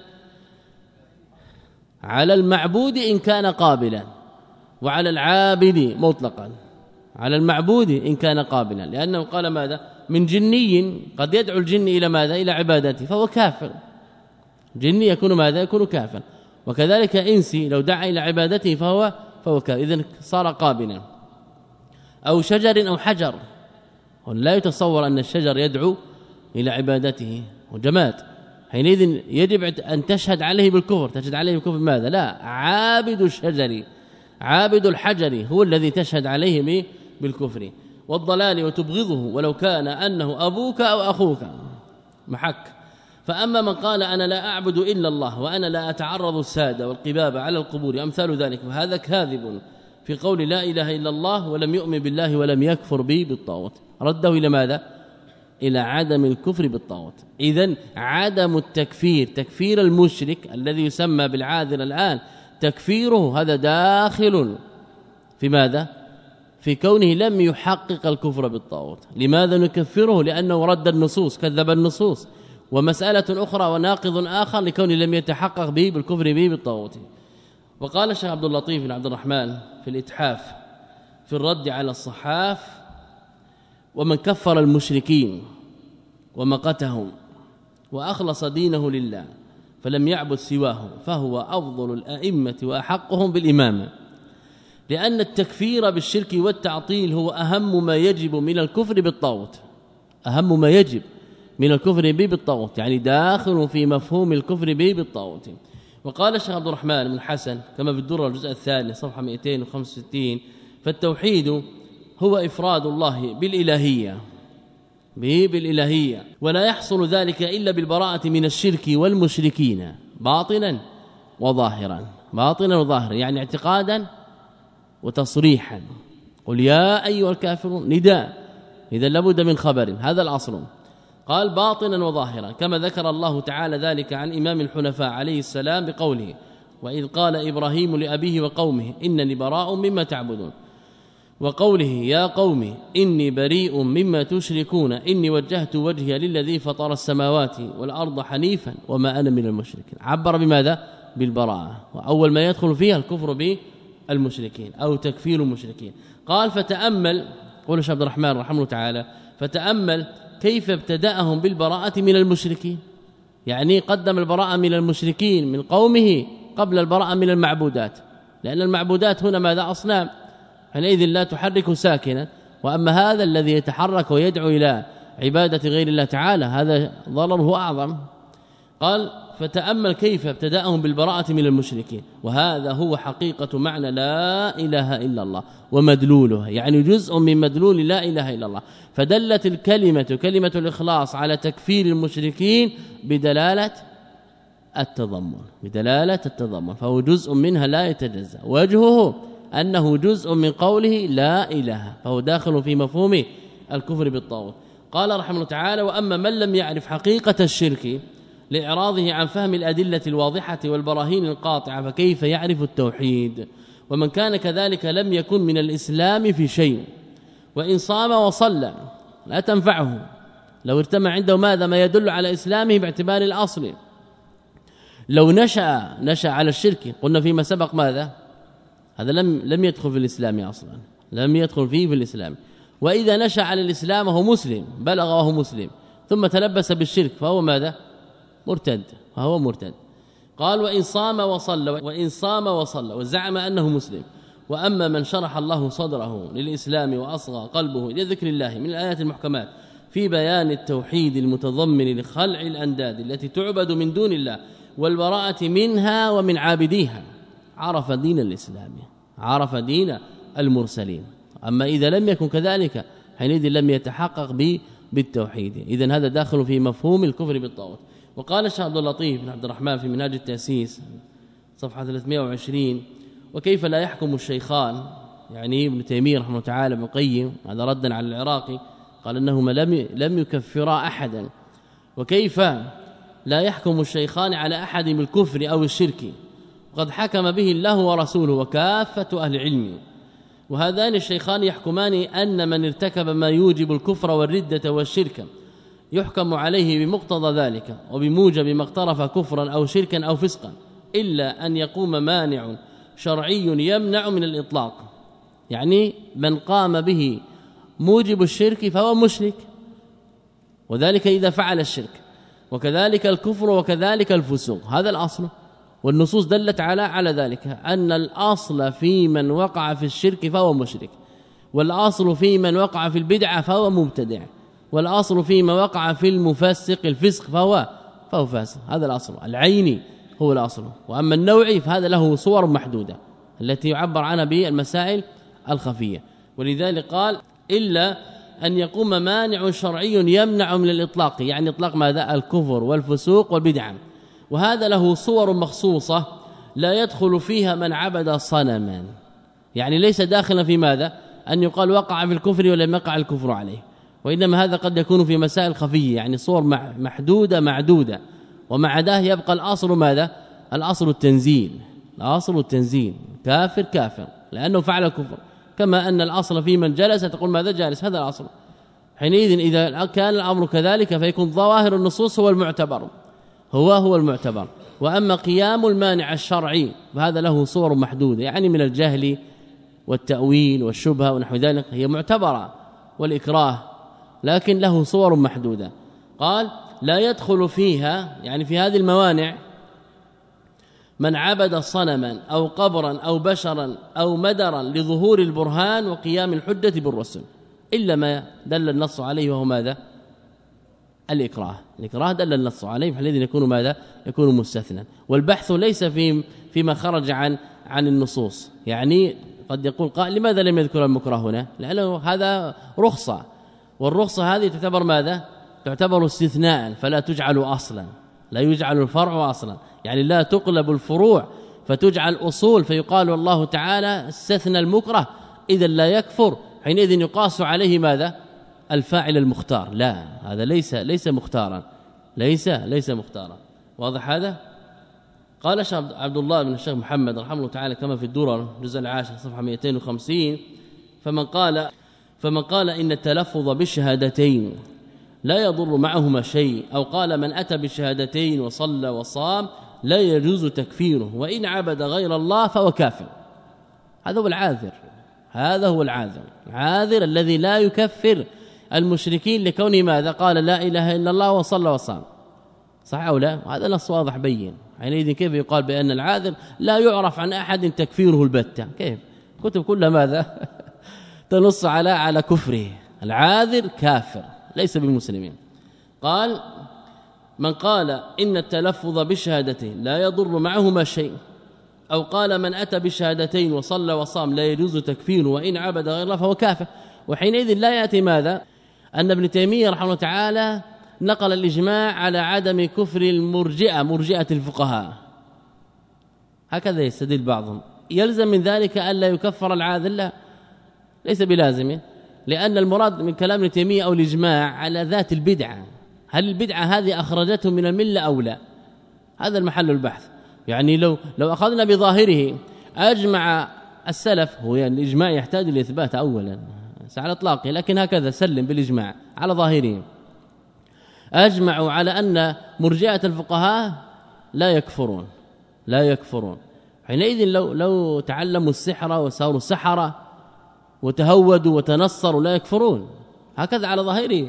Speaker 2: على المعبود إن كان قابلا، وعلى العابد مطلقا. على المعبود إن كان قابلا، لأنه قال ماذا؟ من جني قد يدعو الجن إلى ماذا؟ إلى عبادته فهو كافر. جني يكون ماذا؟ يكون كافر. وكذلك إنسي لو دعا إلى عبادته فهو فهو كافر، إذن صار قابلا. أو شجر أو حجر، لا يتصور أن الشجر يدعو إلى عبادته وجماد، حينئذ يجب أن تشهد عليه بالكفر. تشهد عليه بالكفر ماذا؟ لا، عابد الشجر عابد الحجر هو الذي تشهد عليه بالكفر والضلال وتبغضه ولو كان أنه أبوك أو أخوك محك. فأما من قال أنا لا أعبد إلا الله وأنا لا أتعرض السادة والقباب على القبور أمثال ذلك، فهذا كاذب في قول لا إله إلا الله ولم يؤمن بالله ولم يكفر به بالطاغوت. رده إلى ماذا؟ إلى عدم الكفر بالطاغوت. إذن عدم التكفير، تكفير المشرك الذي يسمى بالعاذل الآن، تكفيره هذا داخل في ماذا؟ في كونه لم يحقق الكفر بالطاغوت. لماذا نكفره؟ لأنه رد النصوص، كذب النصوص. ومسألة أخرى وناقض آخر لكونه لم يتحقق به بالكفر به بالطاغوت. وقال الشيخ عبد اللطيف بن عبد الرحمن في الإتحاف في الرد على الصحاف ومن كفر المشركين ومقتهم وأخلص دينه لله فلم يعبد سواه فهو أفضل الأئمة وأحقهم بالإمامة، لأن التكفير بالشرك والتعطيل هو أهم ما يجب من الكفر بالطاغوت. أهم ما يجب من الكفر به بالطاغوت، يعني داخل في مفهوم الكفر به بالطاغوت. وقال الشيخ عبد الرحمن بن حسن كما في الدرر الجزء الثاني صفحة مئتين وخمسة وستين فالتوحيد هو إفراد الله بالإلهية به بالإلهية، ولا يحصل ذلك إلا بالبراءة من الشرك والمشركين باطنا وظاهرا. باطنا وظاهرا يعني اعتقادا وتصريحا. قل يا أيها الكافرون نداء، إذا لابد من خبر، هذا الأصل. قال باطنا وظاهرا كما ذكر الله تعالى ذلك عن إمام الحنفاء عليه السلام بقوله وإذ قال إبراهيم لأبيه وقومه إنني براء مما تعبدون، وقوله يا قوم إني بريء مما تشركون إني وجهت وجهي للذي فطر السماوات والأرض حنيفا وما أنا من المشركين. عبر بماذا؟ بالبراءة، وأول ما يدخل فيها الكفر بالمشركين أو تكفير المشركين. قال فتأمل، قول الشيخ عبد الرحمن رحمه الله تعالى، فتأمل كيف ابتدأهم بالبراءة من المشركين، يعني قدم البراءة من المشركين من قومه قبل البراءة من المعبودات، لأن المعبودات هنا ماذا؟ أصنام، حينئذ لا تحرك ساكنا. وأما هذا الذي يتحرك ويدعو إلى عبادة غير الله تعالى هذا ضرره أعظم. قال فتأمل كيف ابتدأهم بالبراءة من المشركين، وهذا هو حقيقة معنى لا إله إلا الله ومدلوله، يعني جزء من مدلول لا إله إلا الله. فدلت الكلمة كلمة الإخلاص على تكفير المشركين بدلالة التضمن بدلالة التضمن فهو جزء منها لا يتجزأ. وجهه أنه جزء من قوله لا إله، فهو داخل في مفهوم الكفر بالطاغوت. قال رحمه الله تعالى: وأما من لم يعرف حقيقة الشرك لإعراضه عن فهم الأدلة الواضحة والبراهين القاطعة فكيف يعرف التوحيد؟ ومن كان كذلك لم يكن من الإسلام في شيء، وإن صام وصلى لا تنفعه لو ارتمى عنده ماذا ما يدل على إسلامه باعتبار الأصل. لو نشأ نشأ على الشرك قلنا فيما سبق ماذا؟ هذا لم لم يدخل في الإسلام أصلا، لم يدخل فيه في الإسلام. وإذا نشأ على الإسلام وهو مسلم، بلغ وهو مسلم، ثم تلبس بالشرك فهو ماذا؟ مرتد، فهو مرتد. قال: وإن صام وصلى وإن صام وصلى وزعم أنه مسلم. وأما من شرح الله صدره للإسلام وأصغى قلبه إلى ذكر الله من الآيات المحكمات في بيان التوحيد المتضمن لخلع الأنداد التي تعبد من دون الله والبراءة منها ومن عابديها، عرف دين الإسلام، عرف دين المرسلين. أما إذا لم يكن كذلك حينئذ لم يتحقق بالتوحيد. إذن هذا داخل في مفهوم الكفر بالطاغوت. وقال الشيخ عبد اللطيف بن عبد الرحمن في منهاج التأسيس صفحة ثلاثمائة وعشرين: وكيف لا يحكم الشيخان، يعني ابن تيمية رحمه الله تعالى ابن القيم، هذا ردا على العراقي، قال انهما لم لم يكفرا احدا. وكيف لا يحكم الشيخان على احد بالكفر او الشرك وقد حكم به الله ورسوله وكافة اهل العلم. وهذان الشيخان يحكمان ان من ارتكب ما يوجب الكفر والردة والشرك يحكم عليه بمقتضى ذلك وبموجب ما اقترف كفرا او شركا او فسقا، الا ان يقوم مانع شرعي يمنع من الإطلاق. يعني من قام به موجب الشرك فهو مشرك، وذلك إذا فعل الشرك، وكذلك الكفر وكذلك الفسوق، هذا الأصل. والنصوص دلت على على ذلك، أن الأصل في من وقع في الشرك فهو مشرك، والأصل في من وقع في البدعة فهو مبتدع، والأصل فيما وقع في المفسق الفسق فهو فهو فاسق. هذا الأصل العيني هو الأصل. وأما النوعي فهذا له صور محدودة التي يعبر عنها بالمسائل الخفية. ولذلك قال: إلا أن يقوم مانع شرعي يمنع من الإطلاق، يعني إطلاق ماذا؟ الكفر والفسوق والبدعة. وهذا له صور مخصوصة لا يدخل فيها من عبد صنما، يعني ليس داخلا في ماذا؟ أن يقال وقع في الكفر ولم يقع الكفر عليه، وإنما هذا قد يكون في مسائل خفية، يعني صور محدودة معدودة. ومع ذا يبقى الأصل ماذا؟ الأصل التنزيل، الأصل التنزيل، كافر كافر لأنه فعل الكفر. كما أن الأصل في من جلس تقول ماذا؟ جالس، هذا الأصل. حينئذ إذا كان الأمر كذلك فيكون ظواهر النصوص هو المعتبر، هو هو المعتبر. وأما قيام المانع الشرعي فهذا له صور محدودة، يعني من الجهل والتأويل والشبهة ونحو ذلك، هي معتبرة، والإكراه، لكن له صور محدودة. قال: لا يدخل فيها، يعني في هذه الموانع، من عبد صنما أو قبرا أو بشرا أو مدرا لظهور البرهان وقيام الحجة بالرسل، إلا ما دل النص عليه وهو ماذا؟ الإكراه. الإكراه دل النص عليه فالذي يكون ماذا؟ يكون مستثنى. والبحث ليس في فيما خرج عن عن النصوص. يعني قد يقول قائل: لماذا لم يذكر المكره هنا؟ لأنه هذا رخصة، والرخصة هذه تعتبر ماذا؟ تعتبر استثناء، فلا تجعل أصلا، لا يجعل الفرع أصلا، يعني لا تقلب الفروع فتجعل أصول، فيقال الله تعالى استثنى المكره إذا لا يكفر، حينئذ يقاس عليه ماذا؟ الفاعل المختار. لا، هذا ليس ليس مختارا، ليس ليس مختارا. واضح هذا؟ قال الشيخ عبد الله بن الشيخ محمد رحمه الله تعالى كما في الدرر الجزء العاشر صفحة مئتين وخمسين: فمن قال فمن قال إن التلفظ بالشهادتين لا يضر معهما شيء، أو قال من أتى بالشهادتين وصلى وصام لا يجوز تكفيره، وإن عبد غير الله فهو كافر. هذا هو العاذر، هذا هو العاذر، العاذر الذي لا يكفر المشركين لكونه ماذا؟ قال لا إله إلا الله وصلى وصام. صح أو لا؟ هذا نص واضح بين. حينئذ كيف يقال بأن العاذر لا يعرف عن أحد تكفيره البتة؟ كيف؟ كتب كلها ماذا؟ تنص على على كفره. العاذر كافر ليس بمسلمين. قال: من قال إن التلفظ بالشهادتين لا يضر معهما شيء، أو قال من أتى بالشهادتين وصلى وصام لا يجوز تكفيره وإن عبد غير الله فهو كافر. وحينئذ لا يأتي ماذا؟ أن ابن تيمية رحمه الله تعالى نقل الإجماع على عدم كفر المرجئة، مرجئة الفقهاء، هكذا يستدل بعضهم. يلزم من ذلك ألا يكفر العاذل؟ لا، ليس بلازم، لأن المراد من كلام ابن تيمية أو الإجماع على ذات البدعة، هل البدعة هذه أخرجته من الملة أو لا؟ هذا المحل البحث. يعني لو لو أخذنا بظاهره أجمع السلف، هو يعني الإجماع يحتاج لإثبات أولا على إطلاقه، لكن هكذا سلم بالإجماع على ظاهره، أجمعوا على أن مرجئة الفقهاء لا يكفرون لا يكفرون حينئذ لو لو تعلموا السحر وصاروا سحرة وتهودوا وتنصروا لا يكفرون، هكذا على ظاهره.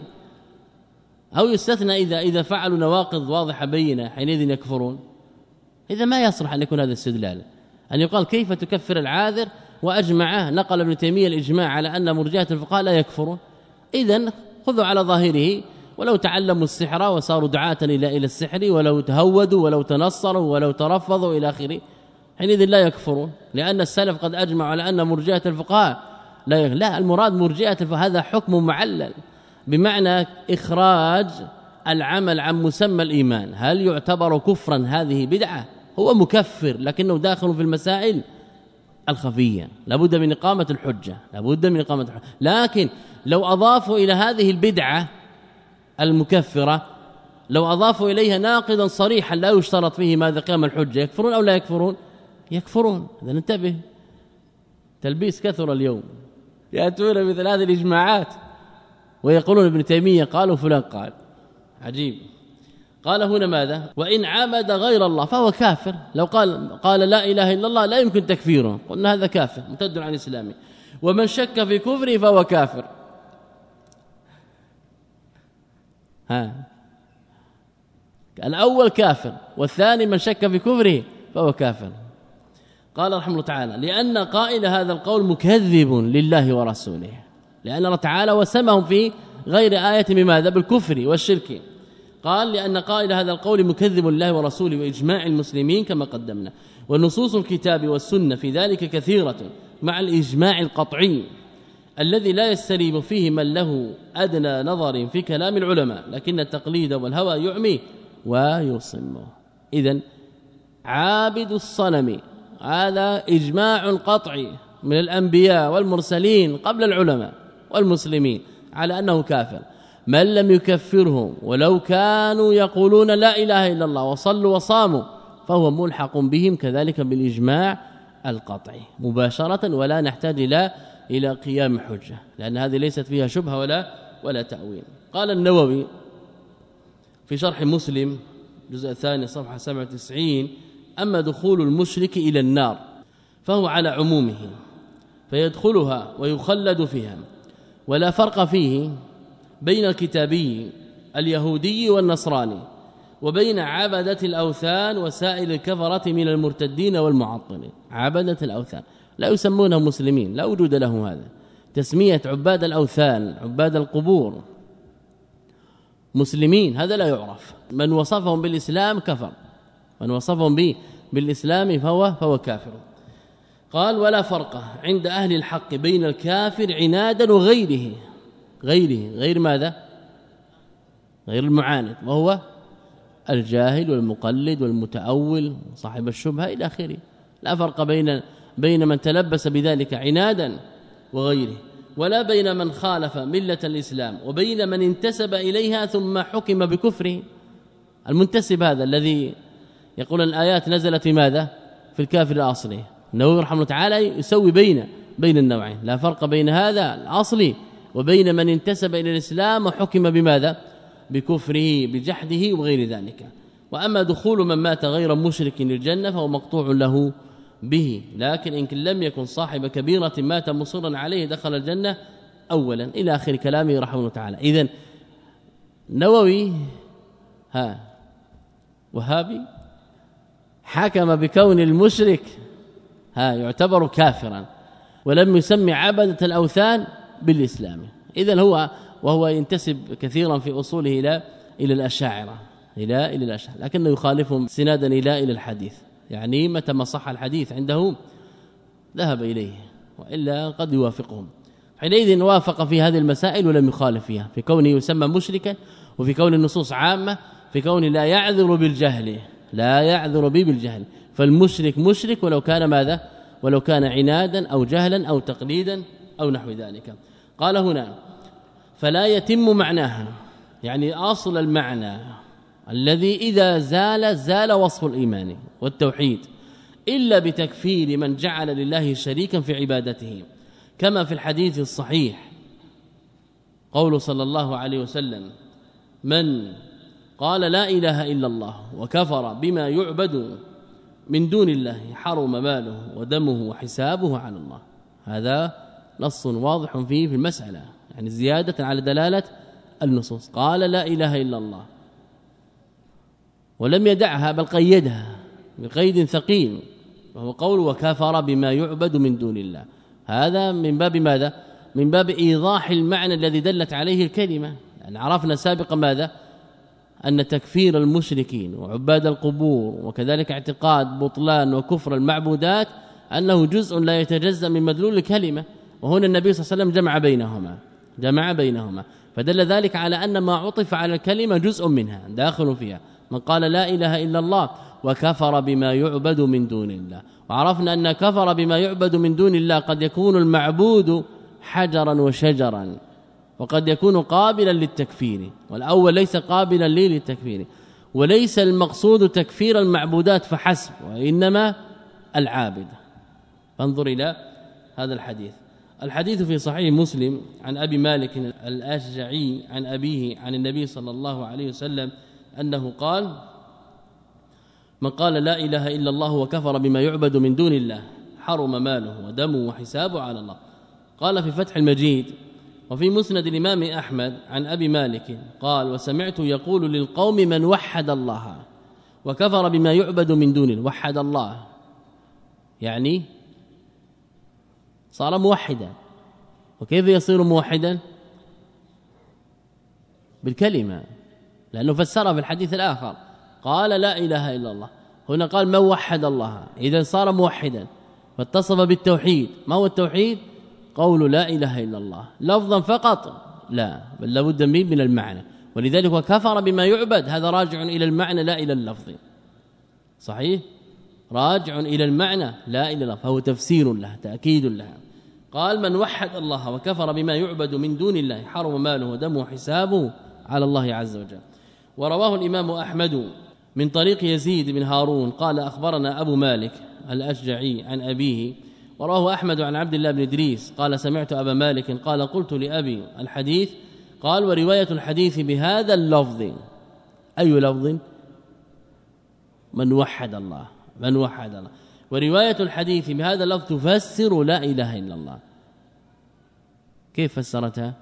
Speaker 2: أو يستثنى إذا إذا فعلوا نواقض واضحة بينة حينئذ يكفرون. إذا ما يصلح أن يكون هذا الاستدلال، أن يقال كيف تكفر العاذر وأجمعه، نقل ابن تيمية الإجماع على أن مرجئة الفقهاء لا يكفرون. إذن خذوا على ظاهره، ولو تعلموا السحر وصاروا دعاة إلى إلى السحر، ولو تهودوا ولو تنصروا ولو ترفضوا إلى آخره، حينئذ لا يكفرون، لأن السلف قد أجمعوا على أن مرجئة الفقهاء لا يكفر. لا، المراد مرجئة الفقهاء هذا حكم معلل، بمعنى إخراج العمل عن مسمى الإيمان. هل يعتبر كفرا؟ هذه بدعة، هو مكفر لكنه داخل في المسائل الخفية، لابد من إقامة الحجة لابد من إقامة الحجة. لكن لو أضافوا إلى هذه البدعة المكفرة، لو أضافوا إليها ناقضا صريحا لا يشترط فيه ماذا قام الحجة، يكفرون أو لا يكفرون؟ يكفرون. إذا انتبه، تلبيس كثر اليوم، يأتون مثل هذه الإجماعات ويقولون ابن تيمية قال وفلان قال، عجيب. قال هنا ماذا؟ وإن عبد غير الله فهو كافر. لو قال قال لا إله إلا الله لا يمكن تكفيره، قلنا هذا كافر مرتد عن إسلامه. ومن شك في كفره فهو كافر. ها، الأول كافر والثاني من شك في كفره فهو كافر. قال رحمه الله تعالى لأن قائل هذا القول مكذب لله ورسوله، لأن الله تعالى وسمهم في غير آية بماذا؟ بالكفر والشرك. قال لأن قائل هذا القول مكذب لله ورسوله وإجماع المسلمين كما قدمنا، ونصوص الكتاب والسنة في ذلك كثيرة مع الإجماع القطعي الذي لا يستريب فيه من له أدنى نظر في كلام العلماء، لكن التقليد والهوى يعمي ويصمه. إذن عابد الصنم هذا إجماع قطعي من الأنبياء والمرسلين قبل العلماء والمسلمين على أنه كافر. من لم يكفرهم ولو كانوا يقولون لا إله إلا الله وصلوا وصاموا فهو ملحق بهم كذلك بالإجماع القطعي مباشرة، ولا نحتاج إلى إلى قيام حجة، لأن هذه ليست فيها شبهة ولا ولا تأويل. قال النووي في شرح مسلم الجزء الثاني صفحة سبعة وتسعين: أما دخول المشرك إلى النار فهو على عمومه فيدخلها ويخلد فيها، ولا فرق فيه بين الكتابي اليهودي والنصراني وبين عبدة الأوثان وسائر الكفرة من المرتدين والمعطلين. عبدة الأوثان لا يسمونهم مسلمين، لا وجود لهم هذا. تسمية عباد الأوثان عباد القبور مسلمين هذا لا يعرف. من وصفهم بالإسلام كفر، من وصفهم به بالإسلام فهو فهو كافر. قال ولا فرق عند أهل الحق بين الكافر عنادا وغيره، غيره غير ماذا؟ غير المعاند، وهو الجاهل والمقلد والمتأول صاحب الشبهة إلى آخره. لا فرق بين بين من تلبس بذلك عنادا وغيره، ولا بين من خالف ملة الإسلام وبين من انتسب إليها ثم حكم بكفره. المنتسب هذا الذي يقول الآيات نزلت في ماذا؟ في الكافر الأصلي. النووي رحمه الله تعالى يسوي بين بين النوعين، لا فرق بين هذا الأصلي وبين من انتسب إلى الإسلام وحكم بماذا؟ بكفره بجحده وغير ذلك. وأما دخول من مات غير مشرك للجنة فهو مقطوع له به، لكن إن لم يكن صاحب كبيرة مات مصرا عليه دخل الجنة أولا إلى آخر كلامه رحمه الله تعالى. إذن نووي ها وهابي حكم بكون المشرك ها يعتبر كافرا ولم يسمي عبدة الأوثان بالإسلام. إذن هو وهو ينتسب كثيرا في أصوله إلى إلى الأشاعرة، إلى إلى الأشهر، لكنه يخالفهم سنادا إلى إلى الحديث، يعني متى ما صح الحديث عنده ذهب إليه، وإلا قد يوافقهم. حينئذ وافق في هذه المسائل ولم يخالف فيها، في كونه يسمى مشركا، وفي كون النصوص عامة، في كونه لا يعذر بالجهل، لا يعذر به بالجهل، فالمشرك مشرك ولو كان ماذا؟ ولو كان عنادا أو جهلا أو تقليدا أو نحو ذلك. قال هنا فلا يتم معناها، يعني أصل المعنى الذي إذا زال زال وصف الإيمان والتوحيد، إلا بتكفير من جعل لله شريكا في عبادته، كما في الحديث الصحيح قول صلى الله عليه وسلم: من قال لا إله إلا الله وكفر بما يعبد من دون الله حرم ماله ودمه وحسابه على الله. هذا نص واضح فيه في المسألة، يعني زيادة على دلالة النصوص. قال لا إله إلا الله ولم يدعها بل قيدها بقيد ثقيل، وهو قول وكفر بما يعبد من دون الله. هذا من باب ماذا؟ من باب إيضاح المعنى الذي دلت عليه الكلمة. يعني عرفنا سابقا ماذا؟ أن تكفير المشركين وعباد القبور وكذلك اعتقاد بطلان وكفر المعبودات أنه جزء لا يتجزأ من مدلول الكلمة، وهنا النبي صلى الله عليه وسلم جمع بينهما جمع بينهما فدل ذلك على أن ما عطف على الكلمة جزء منها داخل فيها. من قال لا إله إلا الله وكفر بما يعبد من دون الله، وعرفنا أن كفر بما يعبد من دون الله قد يكون المعبود حجرا وشجرا، وقد يكون قابلا للتكفير، والأول ليس قابلا لي للتكفير، وليس المقصود تكفير المعبودات فحسب، وإنما العابد. فانظر إلى هذا الحديث. الحديث في صحيح مسلم عن أبي مالك الأشجعي عن أبيه عن النبي صلى الله عليه وسلم أنه قال: من قال لا إله إلا الله وكفر بما يعبد من دون الله حرم ماله ودمه وحسابه على الله. قال في فتح المجيد: وفي مسند الإمام أحمد عن أبي مالك قال: وسمعت يقول للقوم من وحد الله وكفر بما يعبد من دونه. وحد الله يعني صار موحدا. وكيف يصير موحدا؟ بالكلمة، لأنه فسرها في الحديث الآخر قال لا إله إلا الله، هنا قال من وحد الله، إذن صار موحدا فاتصف بالتوحيد. ما هو التوحيد؟ قول لا إله إلا الله لفظا فقط؟ لا، بل لابد من المعنى. ولذلك وكفر بما يعبد هذا راجع إلى المعنى لا إلى اللفظ. صحيح؟ راجع إلى المعنى لا إلى اللفظ، فهو تفسير له تأكيد لها. قال: من وحد الله وكفر بما يعبد من دون الله حرم ماله ودمه وحسابه على الله عز وجل. ورواه الإمام أحمد من طريق يزيد بن هارون قال: أخبرنا أبو مالك الأشجعي عن أبيه. ورواه أحمد عن عبد الله بن إدريس قال: سمعت أبا مالك قال: قلت لأبي الحديث. قال: ورواية الحديث بهذا اللفظ. أي لفظ؟ من وحد الله، من وحد الله. ورواية الحديث بهذا اللفظ تفسر لا إله إلا الله. كيف فسرتها؟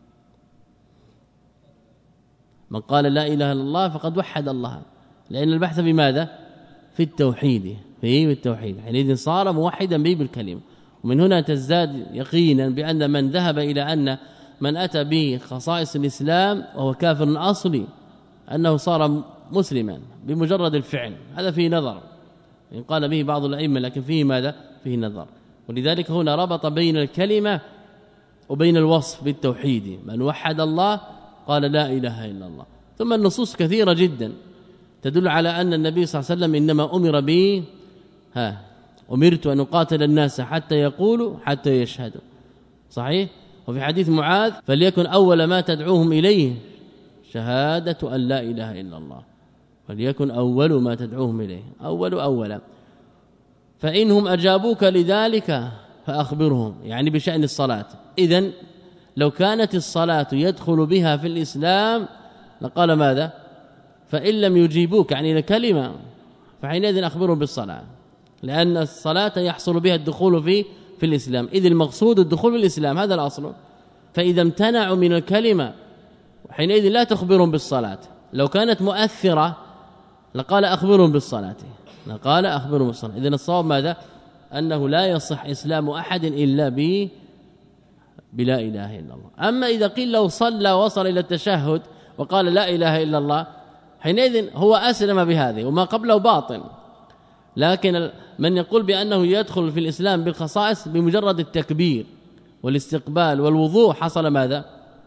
Speaker 2: من قال لا إله إلا الله فقد وحد الله، لأن البحث بماذا؟ في التوحيد، في التوحيد، حينئذ صار موحدا به بالكلمة. ومن هنا تزداد يقينا بأن من ذهب إلى أن من أتى به خصائص الإسلام وهو كافر أصلي أنه صار مسلما بمجرد الفعل، هذا فيه نظر إن قال به بعض الأئمة، لكن فيه ماذا؟ فيه نظر. ولذلك هنا ربط بين الكلمة وبين الوصف بالتوحيد. من وحد الله قال لا إله إلا الله. ثم النصوص كثيرة جدا تدل على أن النبي صلى الله عليه وسلم إنما أمر به ها أمرت أن أقاتل الناس حتى يقولوا حتى يشهدوا. صحيح؟ وفي حديث معاذ: فليكن أول ما تدعوهم إليه شهادة أن لا إله إلا الله. فليكن أول ما تدعوهم إليه، أول أولا. فإنهم أجابوك لذلك فأخبرهم، يعني بشأن الصلاة. إذن لو كانت الصلاة يدخل بها في الإسلام لقال ماذا؟ فإن لم يجيبوك يعني الكلمة فحينئذ أخبرهم بالصلاة، لأن الصلاة يحصل بها الدخول في في الإسلام، إذ المقصود الدخول في الإسلام، هذا الأصل. فإذا امتنعوا من الكلمة حينئذ لا تخبرهم بالصلاة. لو كانت مؤثرة لقال أخبرهم بالصلاة، لقال أخبرهم بالصلاة. إذن الصواب ماذا؟ أنه لا يصح إسلام أحد إلا ب بلا إله إلا الله. أما إذا قيل لو صلى وصل إلى التشهد وقال لا إله إلا الله حينئذ هو أسلم بهذه وما قبله باطل. لكن من يقول بأنه يدخل في الإسلام بالخصائص بمجرد التكبير والاستقبال والوضوء حصل ماذا؟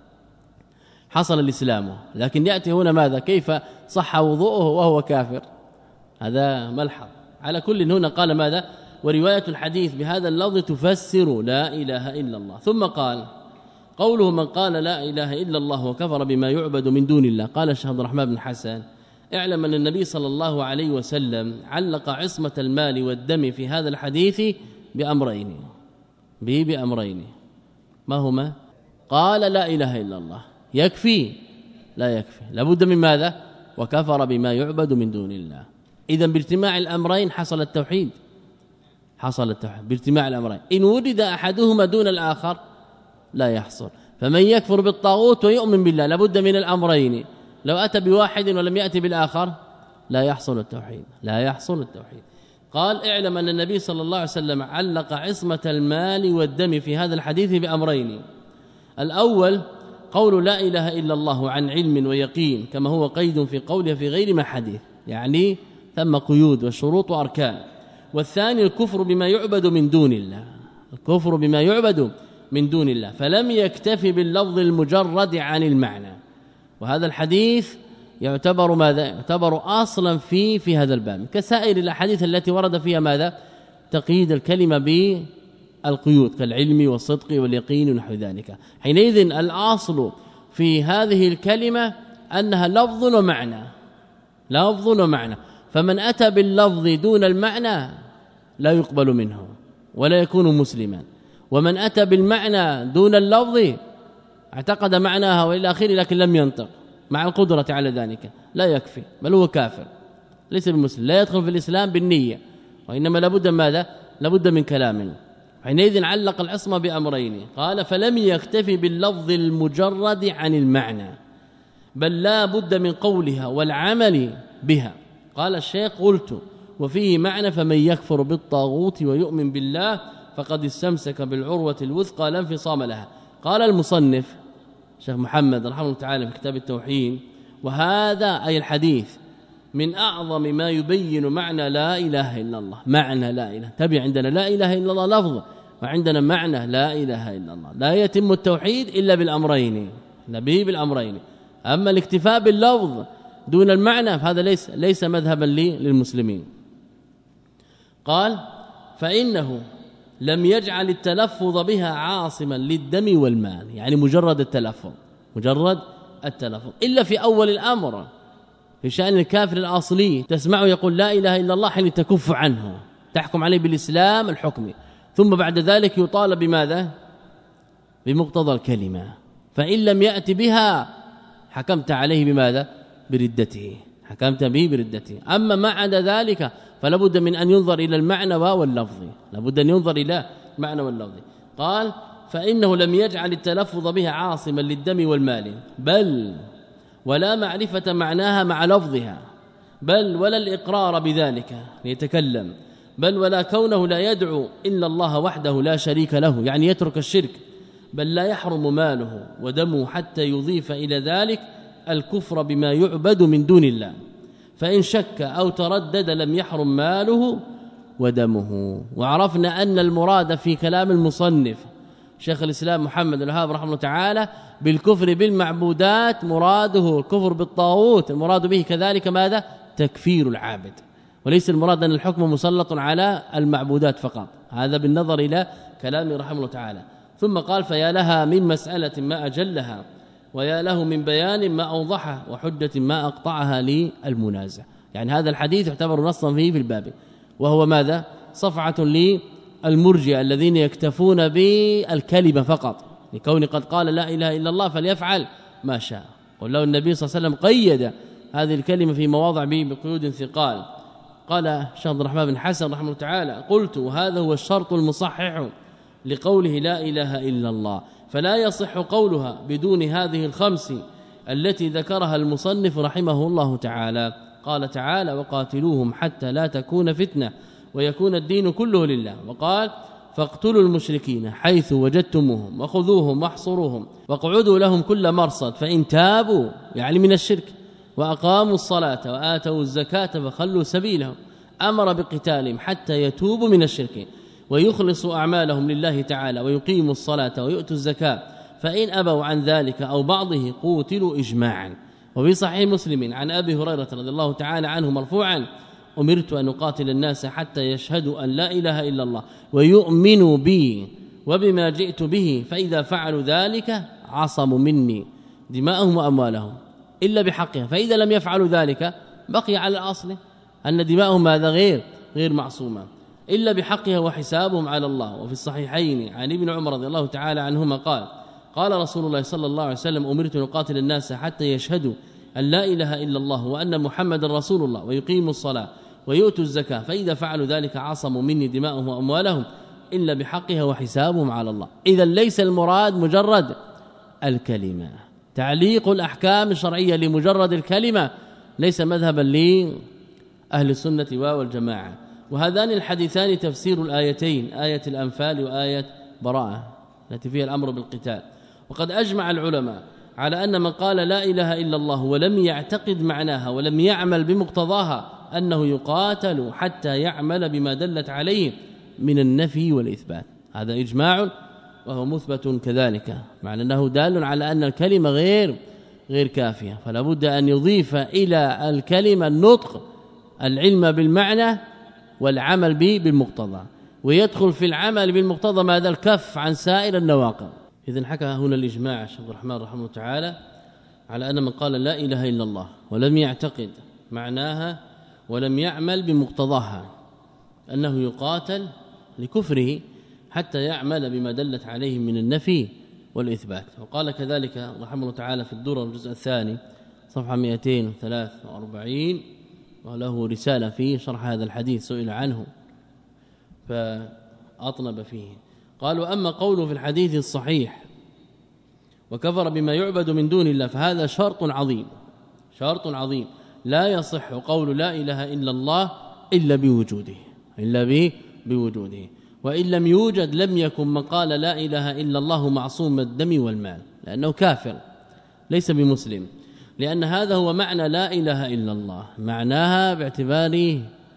Speaker 2: حصل الإسلام. لكن يأتي هنا ماذا؟ كيف صح وضوءه وهو كافر؟ هذا ملحظ. على كل هنا قال ماذا؟ ورواية الحديث بهذا اللفظ تفسر لا إله إلا الله. ثم قال قوله من قال لا إله إلا الله وكفر بما يعبد من دون الله. قال الشيخ عبد الرحمن بن حسن اعلم أن النبي صلى الله عليه وسلم علق عصمة المال والدم في هذا الحديث بأمرين به بأمرين ما هما؟ قال لا إله إلا الله يكفي لا يكفي، لابد من ماذا؟ وكفر بما يعبد من دون الله. إذن باجتماع الأمرين حصل التوحيد، حصل التوحيد باجتماع الأمرين. إن وجد أحدهما دون الآخر لا يحصل. فمن يكفر بالطاغوت ويؤمن بالله لابد من الأمرين، لو أتى بواحد ولم يأتي بالآخر لا يحصل التوحيد، لا يحصل التوحيد. قال اعلم أن النبي صلى الله عليه وسلم علق عصمة المال والدم في هذا الحديث بأمرين. الأول قول لا إله إلا الله عن علم ويقين كما هو قيد في قوله في غير ما حديث، يعني ثم قيود وشروط وأركان. والثاني الكفر بما يعبد من دون الله، الكفر بما يعبد من دون الله، فلم يكتفي باللفظ المجرد عن المعنى. وهذا الحديث يعتبر ماذا؟ يعتبر اصلا في في هذا الباب كسائر الاحاديث التي ورد فيها ماذا؟ تقييد الكلمه بالقيود كالعلم والصدق واليقين ونحو ذلك. حينئذ الاصل في هذه الكلمه انها لفظ ومعنى، لفظ ومعنى، فمن اتى باللفظ دون المعنى لا يقبل منه ولا يكون مسلما، ومن اتى بالمعنى دون اللفظ اعتقد معناها والى اخره لكن لم ينطق مع القدرة على ذلك لا يكفي، بل هو كافر ليس بمسلم، لا يدخل في الإسلام بالنية، وإنما لابد ماذا؟ لابد من كلام. حينئذ علق العصمة بأمرين، قال فلم يكتفي باللفظ المجرد عن المعنى بل لا بد من قولها والعمل بها. قال الشيخ قلت وفيه معنى فمن يكفر بالطاغوت ويؤمن بالله فقد استمسك بالعروة الوثقى لا انفصام لها. قال المصنف شيخ محمد رحمه الله تعالى في كتاب التوحيد وهذا أي الحديث من أعظم ما يبين معنى لا إله إلا الله. معنى لا إله، تبي عندنا لا إله إلا الله لفظ وعندنا معنى لا إله إلا الله. لا يتم التوحيد إلا بالأمرين، نبي بالأمرين. أما الاكتفاء باللفظ دون المعنى فهذا ليس ليس مذهبا لي للمسلمين. قال فإنه لم يجعل التلفظ بها عاصما للدم والمال، يعني مجرد التلفظ، مجرد التلفظ، إلا في أول الأمر في شأن الكافر الأصلي تسمعه يقول لا إله إلا الله حين تكف عنه تحكم عليه بالإسلام الحكمي، ثم بعد ذلك يطالب بماذا؟ بمقتضى الكلمة، فإن لم يأتي بها حكمت عليه بماذا؟ بردته، حكمت به بردته. أما ما عدا ذلك فلابد من أن ينظر إلى المعنى واللفظ، لابد أن ينظر إلى المعنى واللفظ. قال فإنه لم يجعل التلفظ بها عاصما للدم والمال بل ولا معرفة معناها مع لفظها، بل ولا الإقرار بذلك ليتكلم، بل ولا كونه لا يدعو إلا الله وحده لا شريك له، يعني يترك الشرك، بل لا يحرم ماله ودمه حتى يضيف إلى ذلك الكفر بما يعبد من دون الله، فإن شك أو تردد لم يحرم ماله ودمه. وعرفنا أن المراد في كلام المصنف شيخ الإسلام محمد بن الوهاب رحمه الله تعالى بالكفر بالمعبودات مراده الكفر بالطاغوت، المراد به كذلك ماذا؟ تكفير العابد، وليس المراد أن الحكم مسلط على المعبودات فقط، هذا بالنظر إلى كلامه رحمه الله تعالى. ثم قال فيا لها من مسألة ما أجلها ويا له من بيان ما أوضحه وحجة ما أقطعها للمنازع. يعني هذا الحديث يعتبر نصا فيه في الباب، وهو ماذا؟ صفعة للمرجئة الذين يكتفون بالكلمة فقط، لكون قد قال لا إله إلا الله فليفعل ما شاء. قل له النبي صلى الله عليه وسلم قيد هذه الكلمة في مواضع به بقيود ثقال. قال الشيخ عبد الرحمن بن حسن رحمه الله تعالى قلت وهذا هو الشرط المصحح لقوله لا إله إلا الله، فلا يصح قولها بدون هذه الخمس التي ذكرها المصنف رحمه الله تعالى. قال تعالى وقاتلوهم حتى لا تكون فتنة ويكون الدين كله لله، وقال فاقتلوا المشركين حيث وجدتموهم وخذوهم واحصروهم واقعدوا لهم كل مرصد فإن تابوا يعني من الشرك وأقاموا الصلاة وآتوا الزكاة فخلوا سبيلهم أمر بقتالهم حتى يتوبوا من الشرك ويخلصوا أعمالهم لله تعالى ويقيموا الصلاة ويؤتوا الزكاة فإن أبوا عن ذلك أو بعضه قوتلوا إجماعا. وفي صحيح مسلم عن أبي هريرة رضي الله تعالى عنه مرفوعا أمرت أن أقاتل الناس حتى يشهدوا أن لا إله إلا الله ويؤمنوا بي وبما جئت به فإذا فعلوا ذلك عصموا مني دماءهم وأموالهم إلا بحقها فإذا لم يفعلوا ذلك بقي على الأصل أن دماءهم هذا غير غير معصومة إلا بحقها وحسابهم على الله. وفي الصحيحين عن ابن عمر رضي الله تعالى عنهما قال قال رسول الله صلى الله عليه وسلم أمرت أن أقاتل الناس حتى يشهدوا أن لا إله إلا الله وأن محمد رسول الله ويقيموا الصلاة ويؤتوا الزكاة فإذا فعلوا ذلك عصموا مني دماءهم وأموالهم إلا بحقها وحسابهم على الله. إذا ليس المراد مجرد الكلمة، تعليق الأحكام الشرعية لمجرد الكلمة ليس مذهبا لأهل السنة والجماعة. وهذان الحديثان تفسير الآيتين آية الأنفال وآية براءة التي فيها الأمر بالقتال. وقد أجمع العلماء على أن من قال لا إله إلا الله ولم يعتقد معناها ولم يعمل بمقتضاها أنه يقاتل حتى يعمل بما دلت عليه من النفي والإثبات. هذا إجماع وهو مثبت كذلك، معنى أنه دال على أن الكلمة غير غير كافية، فلا بد أن يضيف إلى الكلمة النطق العلم بالمعنى والعمل به بالمقتضى، ويدخل في العمل بالمقتضى ماذا؟ الكف عن سائر النواقض. إذن حكى هنا الإجماع الشيخ عبد الرحمن رحمه الله تعالى على أن من قال لا إله إلا الله ولم يعتقد معناها ولم يعمل بمقتضاها أنه يقاتل لكفره حتى يعمل بما دلت عليه من النفي والإثبات. وقال كذلك رحمه الله تعالى في الدرر الجزء الثاني صفحة مئتين وثلاثة وأربعين وله رسالة في شرح هذا الحديث سئل عنه فأطنب فيه. قالوا أما قوله في الحديث الصحيح وكفر بما يعبد من دون الله فهذا شرط عظيم شرط عظيم لا يصح قول لا إله إلا الله إلا بوجوده إلا به بوجوده وإن لم يوجد لم يكن من قال لا إله إلا الله معصوم الدم والمال، لأنه كافر ليس بمسلم، لأن هذا هو معنى لا إله إلا الله، معناها باعتبار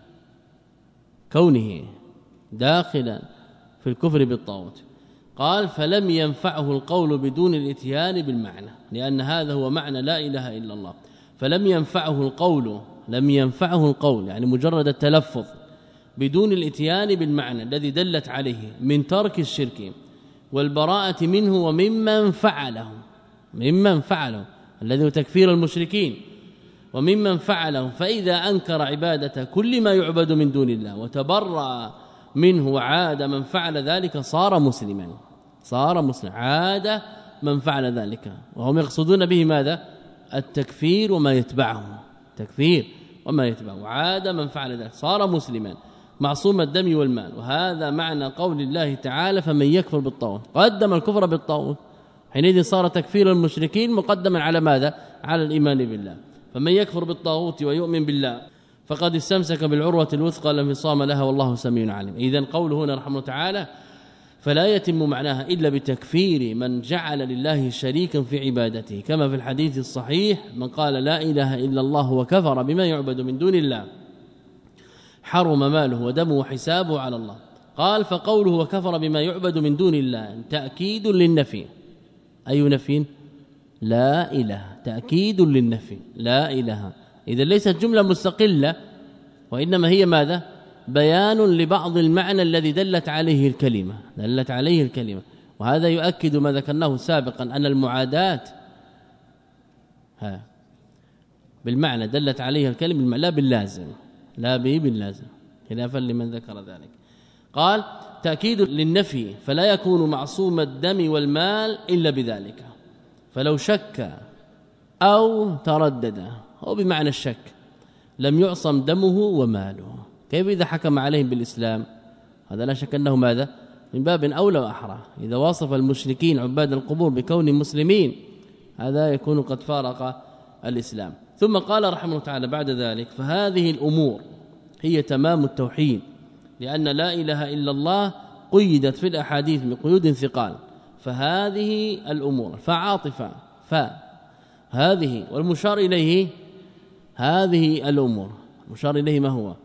Speaker 2: كونه داخلا في الكفر بالطاغوت. قال فلم ينفعه القول بدون الاتيان بالمعنى، لأن هذا هو معنى لا إله إلا الله، فلم ينفعه القول لم ينفعه القول يعني مجرد التلفظ بدون الاتيان بالمعنى الذي دلت عليه من ترك الشرك والبراءة منه وممن فعله ممن فعله الذي هو تكفير المشركين وممن فعله. فإذا أنكر عبادة كل ما يعبد من دون الله وتبرأ منه وعاد من فعل ذلك صار مسلما صار مسلما عاد من فعل ذلك، وهم يقصدون به ماذا؟ التكفير وما يتبعه تكفير وما يتبعه، عاد من فعل ذلك صار مسلما معصوم الدم والمال. وهذا معنى قول الله تعالى فمن يكفر بالطاغوت، قدم الكفر بالطاغوت، حينئذ صار تكفير المشركين مقدما على ماذا؟ على الإيمان بالله. فمن يكفر بالطاغوت ويؤمن بالله فقد استمسك بالعروة الوثقى لا انفصام لها والله سميع عليم. إذن قوله هنا رحمه الله تعالى فلا يتم معناها إلا بتكفير من جعل لله شريكا في عبادته، كما في الحديث الصحيح من قال لا إله إلا الله وكفر بما يعبد من دون الله حرم ماله ودمه وحسابه على الله. قال فقوله وكفر بما يعبد من دون الله تأكيد للنفي. أي نفي؟ لا إله، تأكيد للنفي لا إله. إذا ليست جملة مستقلة وإنما هي ماذا؟ بيان لبعض المعنى الذي دلت عليه الكلمة دلت عليه الكلمة وهذا يؤكد ما ذكرناه سابقا أن المعاداة ها بالمعنى دلت عليه الكلمة لا باللازم لا به باللازم خلافا لمن ذكر ذلك. قال تأكيد للنفي فلا يكون معصوم الدم والمال إلا بذلك، فلو شك أو تردد أو بمعنى الشك لم يعصم دمه وماله. كيف إذا حكم عليهم بالإسلام؟ هذا لا شك أنه ماذا؟ من باب أولى وأحرى. إذا وصف المشركين عباد القبور بكون مسلمين هذا يكون قد فارق الإسلام. ثم قال رحمه الله تعالى بعد ذلك فهذه الأمور هي تمام التوحيد، لأن لا إله إلا الله قيدت في الأحاديث بقيود ثقال، فهذه الأمور فعاطفة فهذه والمشار إليه هذه الأمور مشار إليه ما هو؟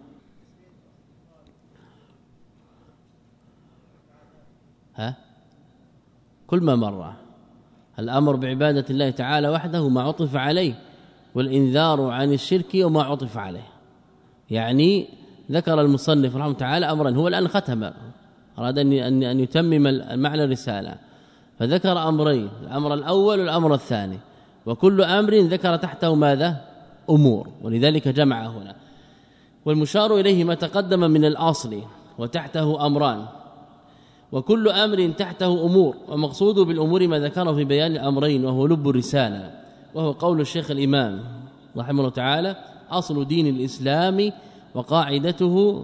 Speaker 2: ها كل ما مر الأمر بعبادة الله تعالى وحده ما عطف عليه، والإنذار عن الشرك وما عطف عليه. يعني ذكر المصنف رحمه تعالى أمرا، هو الآن ختم، أراد أن أن يتمم المعنى الرسالة، فذكر أمرين، الأمر الأول والأمر الثاني، وكل أمر ذكر تحته ماذا؟ أمور، ولذلك جمع هنا. والمشار إليه ما تقدم من الأصل وتحته أمران، وكل أمر تحته أمور، ومقصود بالأمور ما ذكره في بيان الأمرين وهو لب الرسالة، وهو قول الشيخ الإمام رحمه الله تعالى: أصل دين الإسلام وقاعدته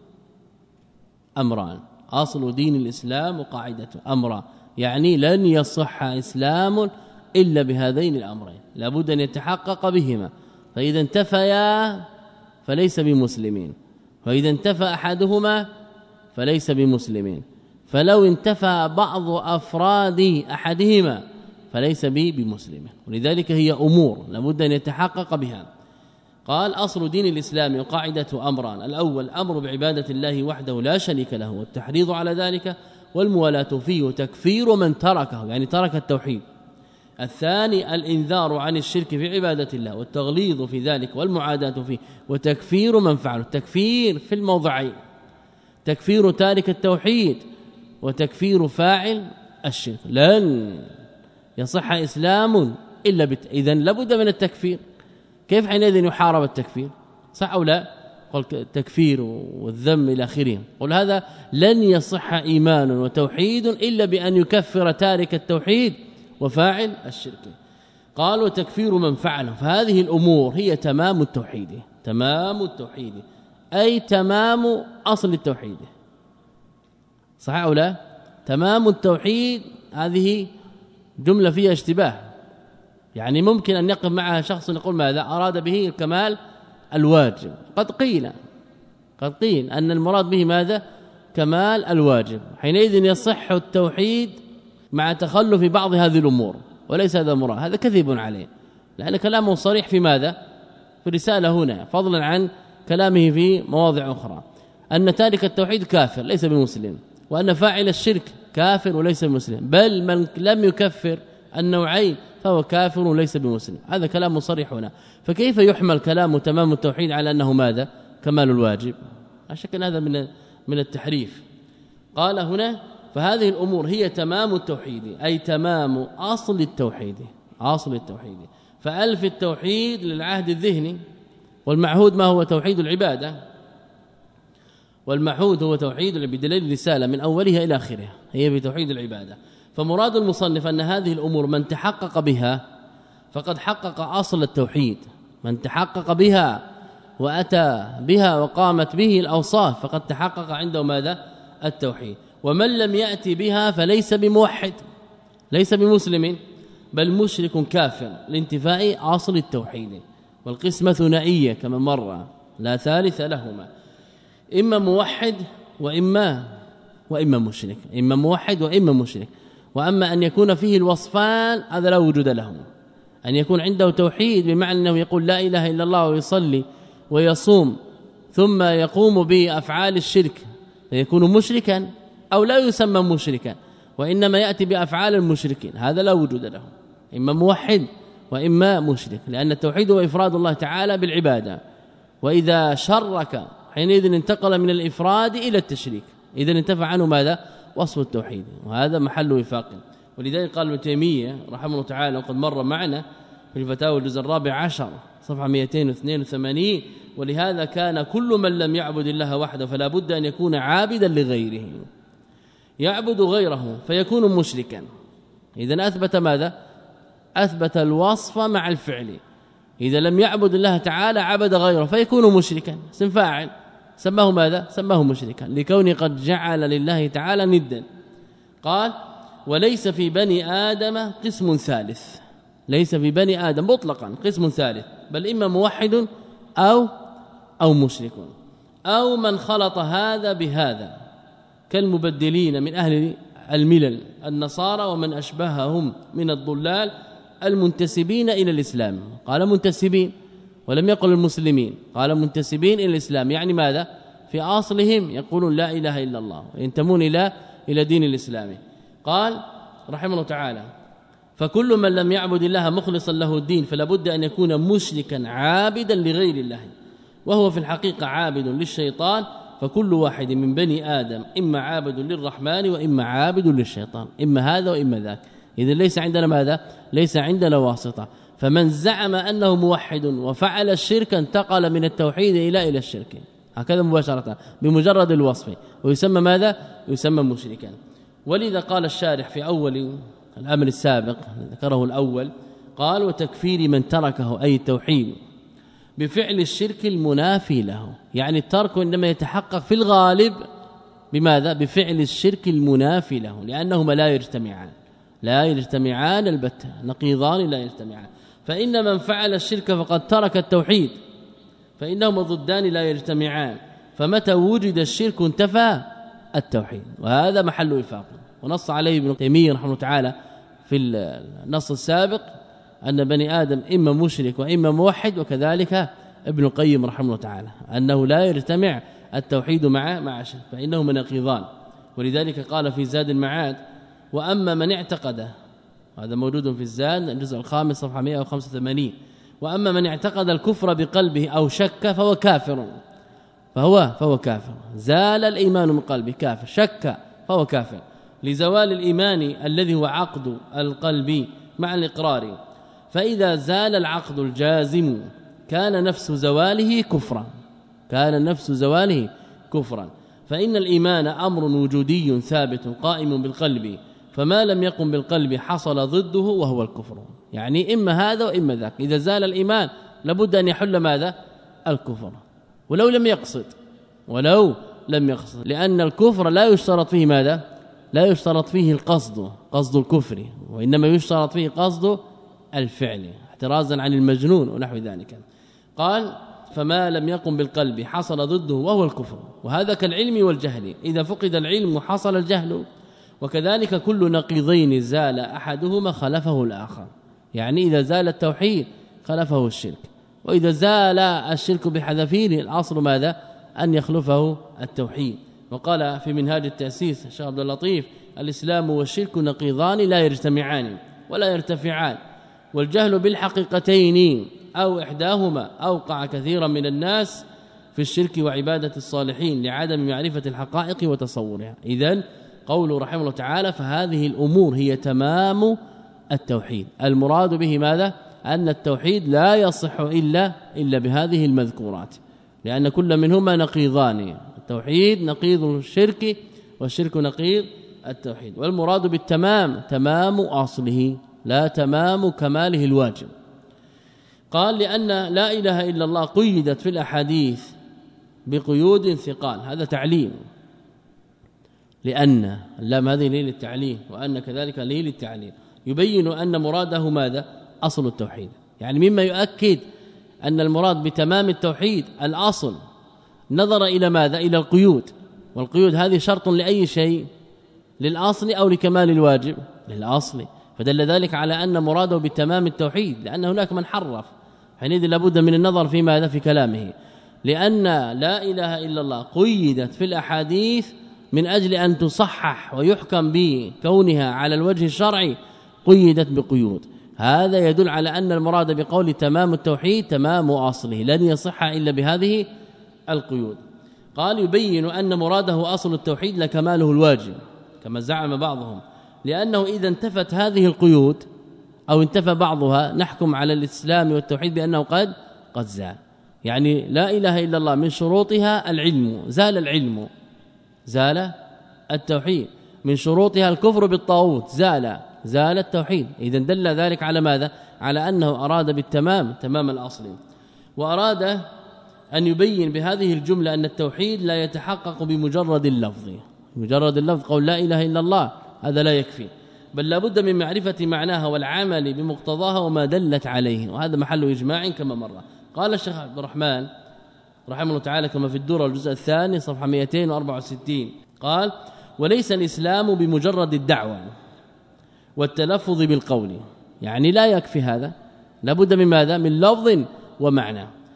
Speaker 2: أمران. أصل دين الإسلام وقاعدته أمران، يعني لن يصح إسلام إلا بهذين الأمرين، لابد أن يتحقق بهما، فإذا انتفيا فليس بمسلمين، وإذا انتفى أحدهما فليس بمسلمين، فلو انتفى بعض أفراد أحدهما فليس بمسلم، ولذلك هي أمور لابد أن يتحقق بها. قال: أصل دين الإسلام وقاعدة أمران: الأول أمر بعبادة الله وحده لا شريك له والتحريض على ذلك والموالاة فيه وتكفير من تركه، يعني ترك التوحيد. الثاني الإنذار عن الشرك في عبادة الله والتغليظ في ذلك والمعاداة فيه وتكفير من فعله، التكفير في الموضعين: تكفير تارك التوحيد وتكفير فاعل الشرك. لن يصح إسلام إلا بت... إذن لابد من التكفير. كيف حينئذ يحارب التكفير؟ صح أو لا؟ قل التكفير والذم إلى آخره. قل هذا لن يصح إيمان وتوحيد إلا بأن يكفر تارك التوحيد وفاعل الشرك. قالوا تكفير من فعله، فهذه الأمور هي تمام التوحيد، تمام التوحيد أي تمام أصل التوحيد. صح أو لا؟ تمام التوحيد هذه جملة فيها اشتباه، يعني ممكن أن يقف معها شخص يقول ماذا أراد به الكمال الواجب، قد قيل قد قيل أن المراد به ماذا؟ كمال الواجب، حينئذ يصح التوحيد مع تخلف بعض هذه الأمور، وليس هذا المراد، هذا كذب عليه، لأن كلامه صريح في ماذا؟ في الرسالة هنا، فضلا عن كلامه في مواضع أخرى، أن تارك التوحيد كافر ليس بمسلم، وأن فاعل الشرك كافر وليس بمسلم، بل من لم يكفر النوعين فهو كافر وليس بمسلم. هذا كلام صريح هنا، فكيف يحمل كلام تمام التوحيد على أنه ماذا؟ كمال الواجب؟ أشك أن هذا من من التحريف. قال هنا: فهذه الأمور هي تمام التوحيد أي تمام أصل التوحيد، أصل التوحيد. فألف التوحيد للعهد الذهني، والمعهود ما هو توحيد العبادة، والمعهود هو توحيد بدليل الرسالة من أولها إلى آخرها هي بتوحيد العبادة. فمراد المصنف أن هذه الأمور من تحقق بها فقد حقق أصل التوحيد، من تحقق بها وأتى بها وقامت به الأوصاف فقد تحقق عنده ماذا؟ التوحيد. ومن لم يأتي بها فليس بموحد ليس بمسلم بل مشرك كافر لانتفاء أصل التوحيد. والقسمة ثنائية كما مر لا ثالث لهما، إما موحد وإما وإما مشرك، إما موحد وإما مشرك. وأما أن يكون فيه الوصفان هذا لا وجود له، أن يكون عنده توحيد بمعنى أنه يقول لا إله إلا الله ويصلي ويصوم ثم يقوم بأفعال الشرك فيكون مشركا، أو لا يسمى مشركا وإنما يأتي بأفعال المشركين، هذا لا وجود له، إما موحد وإما مشرك، لأن التوحيد هو إفراد الله تعالى بالعبادة، وإذا شرك حينئذ انتقل من الإفراد إلى التشريك، إذا انتفع عنه ماذا؟ وصف التوحيد، وهذا محل وفاق. ولذلك قال ابن تيمية رحمه الله تعالى وقد مر معنا في الفتاوى الجزء الرابع عشر صفحة مئتين واثنين وثمانين: ولهذا كان كل من لم يعبد الله وحده فلا بد أن يكون عابدا لغيره، يعبد غيره فيكون مشركا. إذن أثبت ماذا؟ أثبت الوصف مع الفعل. إذا لم يعبد الله تعالى عبد غيره فيكون مشركا، اسم فاعل، سماه ماذا؟ سماه مشركا لكونه قد جعل لله تعالى ندا. قال: وليس في بني آدم قسم ثالث، ليس في بني آدم مطلقا قسم ثالث، بل إما موحد أو أو مشرك أو من خلط هذا بهذا كالمبدلين من أهل الملل النصارى ومن أشبههم من الضلال المنتسبين إلى الإسلام. قال منتسبين، ولم يقل المسلمين، قال منتسبين إلى الإسلام، يعني ماذا؟ في أصلهم يقولون لا إله إلا الله وينتمون إلى إلى دين الإسلام. قال رحمه الله تعالى: فكل من لم يعبد الله مخلصا له الدين فلا بد أن يكون مشركا عابدا لغير الله، وهو في الحقيقة عابد للشيطان، فكل واحد من بني آدم إما عابد للرحمن وإما عابد للشيطان، إما هذا وإما ذاك. إذا ليس عندنا ماذا؟ ليس عندنا واسطة. فمن زعم أنه موحد وفعل الشرك انتقل من التوحيد إلى إلى الشرك هكذا مباشرة بمجرد الوصف، ويسمى ماذا؟ يسمى مشركا. ولذا قال الشارح في أول الأمر السابق ذكره الأول، قال: وتكفير من تركه أي التوحيد بفعل الشرك المنافي له، يعني الترك إنما يتحقق في الغالب بماذا؟ بفعل الشرك المنافي له، لأنهما لا يجتمعان لا يجتمعان البتة، نقيضان لا يجتمعان. فإن من فعل الشرك فقد ترك التوحيد، فإنهما ضدان لا يجتمعان، فمتى وجد الشرك انتفى التوحيد، وهذا محل وفاق. ونص عليه ابن تيمية رحمه الله تعالى في النص السابق أن بني آدم إما مشرك وإما موحد، وكذلك ابن القيم رحمه الله تعالى أنه لا يجتمع التوحيد مع مع الشرك، فإنهما نقيضان. ولذلك قال في زاد المعاد: وأما من اعتقد، هذا موجود في الزاد الجزء الخامس صفحة مئة وخمسة وثمانين، وأما من اعتقد الكفر بقلبه أو شك فهو كافر، فهو فهو كافر. زال الإيمان من قلبه، كافر. شك فهو كافر، لزوال الإيمان الذي هو عقد القلب مع الإقرار. فإذا زال العقد الجازم كان نفس زواله كفرا، كان نفس زواله كفرا. فإن الإيمان أمر وجودي ثابت قائم بالقلب، فما لم يقم بالقلب حصل ضده وهو الكفر، يعني إما هذا وإما ذاك. إذا زال الإيمان لابد أن يحل ماذا؟ الكفر، ولو لم يقصد ولو لم يقصد لأن الكفر لا يشترط فيه ماذا؟ لا يشترط فيه القصد، قصد الكفر، وإنما يشترط فيه قصد الفعل احترازا عن المجنون ونحو ذلك. قال: فما لم يقم بالقلب حصل ضده وهو الكفر، وهذا كالعلم والجهل، إذا فقد العلم حصل الجهل، وكذلك كل نقيضين زال أحدهما خلفه الآخر، يعني إذا زال التوحيد خلفه الشرك، وإذا زال الشرك بحذافيره الأصل ماذا؟ أن يخلفه التوحيد. وقال في منهاج التأسيس الشيخ عبد اللطيف: الإسلام والشرك نقيضان لا يجتمعان ولا يرتفعان، والجهل بالحقيقتين أو إحداهما أوقع كثيرا من الناس في الشرك وعبادة الصالحين لعدم معرفة الحقائق وتصورها. إذن قوله رحمه الله تعالى: فهذه الأمور هي تمام التوحيد. المراد به ماذا؟ أن التوحيد لا يصح إلا إلا بهذه المذكورات، لأن كل منهما نقيضان، التوحيد نقيض الشرك والشرك نقيض التوحيد. والمراد بالتمام تمام أصله لا تمام كماله الواجب. قال: لأن لا إله إلا الله قيدت في الأحاديث بقيود ثقال، هذا تعليم، لأن اللام هذه ليه للتعليم، وأن كذلك ليه للتعليم، يبين أن مراده ماذا؟ أصل التوحيد. يعني مما يؤكد أن المراد بتمام التوحيد الأصل، نظر إلى ماذا؟ إلى القيود، والقيود هذه شرط لأي شيء، للأصل أو لكمال الواجب؟ للأصل. فدل ذلك على أن مراده بتمام التوحيد، لأن هناك من حرف، حينئذ لابد من النظر في ماذا؟ في كلامه. لأن لا إله إلا الله قيدت في الأحاديث من أجل أن تصحح ويحكم بكونها على الوجه الشرعي، قيدت بقيود. هذا يدل على أن المراد بقول تمام التوحيد تمام أصله، لن يصح إلا بهذه القيود. قال: يبين أن مراده أصل التوحيد لكماله الواجب كما زعم بعضهم، لأنه إذا انتفت هذه القيود أو انتفى بعضها نحكم على الإسلام والتوحيد بأنه قد قد زال. يعني لا إله إلا الله من شروطها العلم، زال العلم زال التوحيد. من شروطها الكفر بالطاغوت، زال زال التوحيد. إذا دل ذلك على ماذا؟ على أنه أراد بالتمام تمام الأصل، وأراد أن يبين بهذه الجملة أن التوحيد لا يتحقق بمجرد اللفظ، مجرد اللفظ قول لا إله إلا الله هذا لا يكفي، بل لابد من معرفة معناها والعمل بمقتضاها وما دلت عليه، وهذا محل إجماع كما مر. قال الشيخ عبد الرحمن رحمه الله تعالى كما في الدورة الجزء الثاني صفحة مئتين وأربعة وستين، قال: وليس الإسلام بمجرد الدعوة والتلفظ بالقول، يعني لا يكفي هذا، لابد من ماذا؟ من لفظ ومعنى.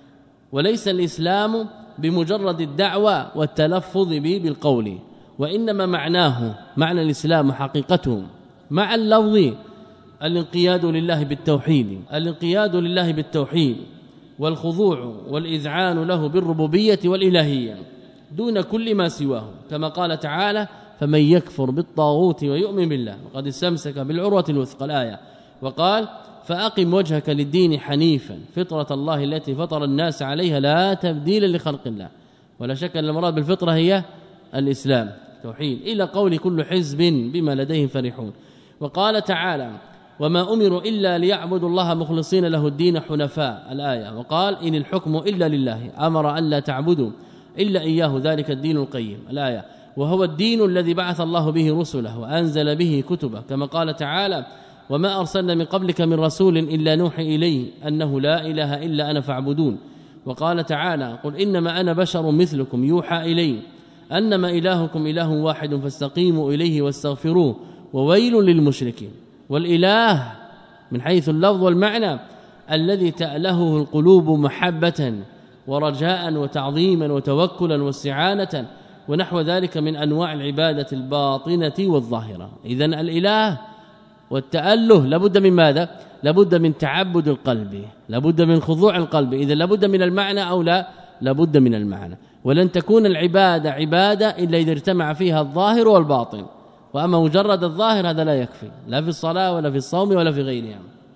Speaker 2: وليس الإسلام بمجرد الدعوة والتلفظ به بالقول، وإنما معناه معنى الإسلام حقيقته مع اللفظ الانقياد لله بالتوحيد الانقياد لله بالتوحيد والخضوع والإذعان له بالربوبية والإلهية دون كل ما سواه، كما قال تعالى فمن يكفر بالطاغوت ويؤمن بالله وقد استمسك بالعروة الوثقى الآية. وقال فأقم وجهك للدين حنيفا فطرة الله التي فطر الناس عليها لا تبديل لخلق الله، ولا شك أن المراد بالفطرة هي الإسلام توحيد، إلى قول كل حزب بما لديهم فرحون. وقال تعالى وما أمروا إلا ليعبدوا الله مخلصين له الدين حنفاء الآية. وقال إن الحكم إلا لله أمر أن لا تعبدوا إلا إياه ذلك الدين القيم الآية، وهو الدين الذي بعث الله به رسله وأنزل به كتبه، كما قال تعالى وما أرسلنا من قبلك من رسول إلا نوحي إليه أنه لا إله إلا أنا فاعبدون. وقال تعالى قل إنما أنا بشر مثلكم يوحى إلي أنما إلهكم إله واحد فاستقيموا إليه واستغفروه وويل للمشركين. والإله من حيث اللفظ والمعنى الذي تألهه القلوب محبة ورجاء وتعظيما وتوكلا واستعانة ونحو ذلك من أنواع العبادة الباطنة والظاهرة. إذن الإله والتأله لابد من ماذا؟ لابد من تعبد القلب، لابد من خضوع القلب. إذا لابد من المعنى أو لا؟ لابد من المعنى. ولن تكون العبادة عبادة إلا إذا اجتمع فيها الظاهر والباطن، وأما مجرد الظاهر هذا لا يكفي لا في الصلاة ولا في الصوم ولا في غيرها.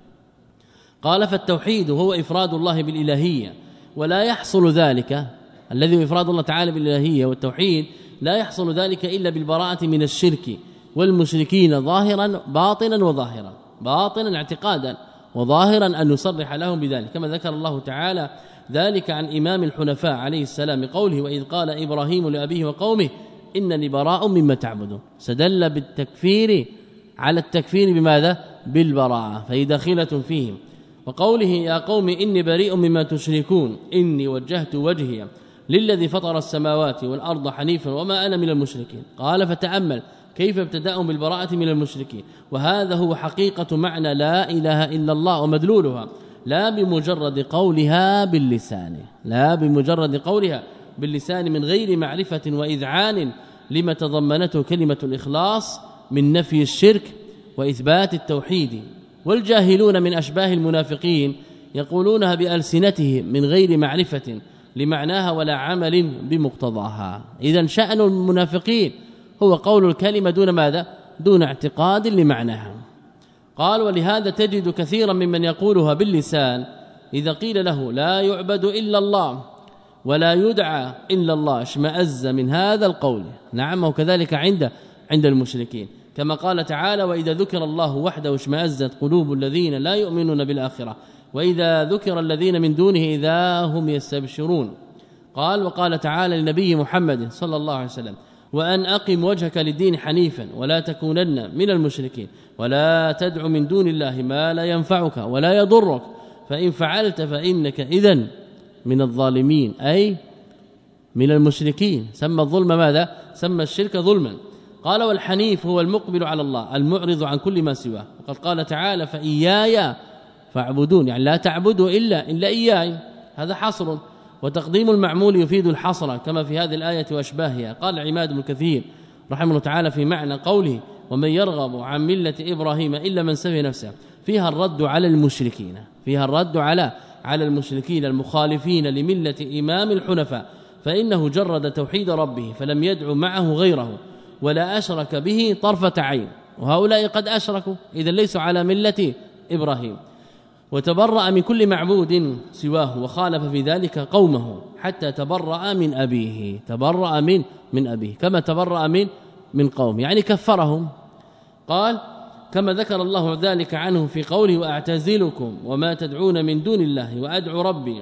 Speaker 2: قال فالتوحيد هو إفراد الله بالإلهية، ولا يحصل ذلك الذي إفراد الله تعالى بالإلهية والتوحيد لا يحصل ذلك إلا بالبراءة من الشرك والمشركين ظاهرا باطنا وظاهرا، باطنا اعتقادا وظاهرا أن نصرح لهم بذلك، كما ذكر الله تعالى ذلك عن إمام الحنفاء عليه السلام قوله وإذ قال إبراهيم لأبيه وقومه إنني براء مما تعبدون. سدل بالتكفير على التكفير بماذا؟ بالبراءة، فهي داخلة فيهم. وقوله يا قوم إني بريء مما تشركون إني وجهت وجهي للذي فطر السماوات والأرض حنيفا وما أنا من المشركين. قال فتأمل كيف ابتدأهم بالبراءة من المشركين، وهذا هو حقيقة معنى لا إله إلا الله ومدلولها، لا بمجرد قولها باللسان، لا بمجرد قولها باللسان من غير معرفة وإذعان لما تضمنته كلمة الإخلاص من نفي الشرك وإثبات التوحيد. والجاهلون من أشباه المنافقين يقولونها بألسنتهم من غير معرفة لمعناها ولا عمل بمقتضاها. إذن شأن المنافقين هو قول الكلمة دون ماذا؟ دون اعتقاد لمعناها. قال ولهذا تجد كثيرا ممن يقولها باللسان إذا قيل له لا يعبد إلا الله ولا يدعى إلا الله اشمأز من هذا القول. نعم وكذلك عند عند المشركين، كما قال تعالى وإذا ذكر الله وحده اشمأزت قلوب الذين لا يؤمنون بالآخرة وإذا ذكر الذين من دونه إذا هم يستبشرون. قال وقال تعالى لنبي محمد صلى الله عليه وسلم وأن أقم وجهك للدين حنيفا ولا تكونن من المشركين ولا تدع من دون الله ما لا ينفعك ولا يضرك فإن فعلت فإنك إذن من الظالمين، أي من المشركين. سمى الظلم ماذا؟ سمى الشرك ظلما. قال والحنيف هو المقبل على الله المعرض عن كل ما سواه، وقد قال تعالى فإياي فاعبدون، يعني لا تعبدوا إلا إلا إياي، هذا حصر، وتقديم المعمول يفيد الحصر كما في هذه الآية وأشباهها. قال عماد بن كثير رحمه الله تعالى في معنى قوله ومن يرغب عن ملة إبراهيم إلا من سفه نفسه، فيها الرد على المشركين، فيها الرد على على المشركين المخالفين لملة إمام الحنفاء، فإنه جرد توحيد ربه فلم يدع معه غيره ولا أشرك به طرفة عين، وهؤلاء قد أشركوا إذا ليسوا على ملة إبراهيم، وتبرأ من كل معبود سواه وخالف في ذلك قومه حتى تبرأ من أبيه، تبرأ من من أبيه كما تبرأ من من قوم، يعني كفرهم. قال كما ذكر الله ذلك عنه في قوله وأعتزلكم وما تدعون من دون الله وأدعو ربي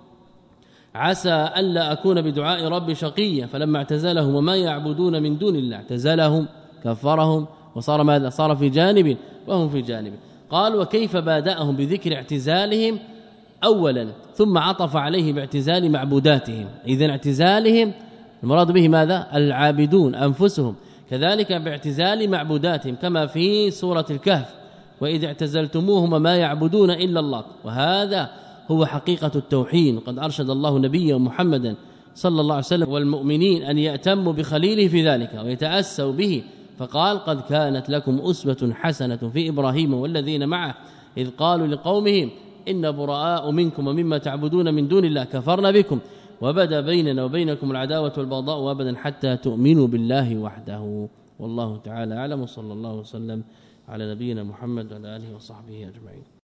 Speaker 2: عسى ألا أكون بدعاء ربي شقيا، فلما اعتزلهم وما يعبدون من دون الله اعتزلهم كفرهم وصار ماذا؟ صار في جانب وهم في جانب. قال وكيف بادأهم بذكر اعتزالهم أولا ثم عطف عليه باعتزال معبوداتهم، إذن اعتزالهم المراد به ماذا؟ العابدون أنفسهم، كذلك باعتزال معبوداتهم كما في سورة الكهف وإذ اعتزلتموهم ما يعبدون إلا الله، وهذا هو حقيقة التوحيد. قد أرشد الله نبيه محمدا صلى الله عليه وسلم والمؤمنين أن يأتموا بخليله في ذلك ويتأسوا به، فقال قد كانت لكم أسوة حسنة في إبراهيم والذين معه إذ قالوا لقومهم إن براء منكم ومما تعبدون من دون الله كفرنا بكم وبدا بيننا وبينكم العداوة والبغضاء وابدا حتى تؤمنوا بالله وحده. والله تعالى أعلم، وصلى الله وسلم على نبينا محمد وعلى آله وصحبه أجمعين.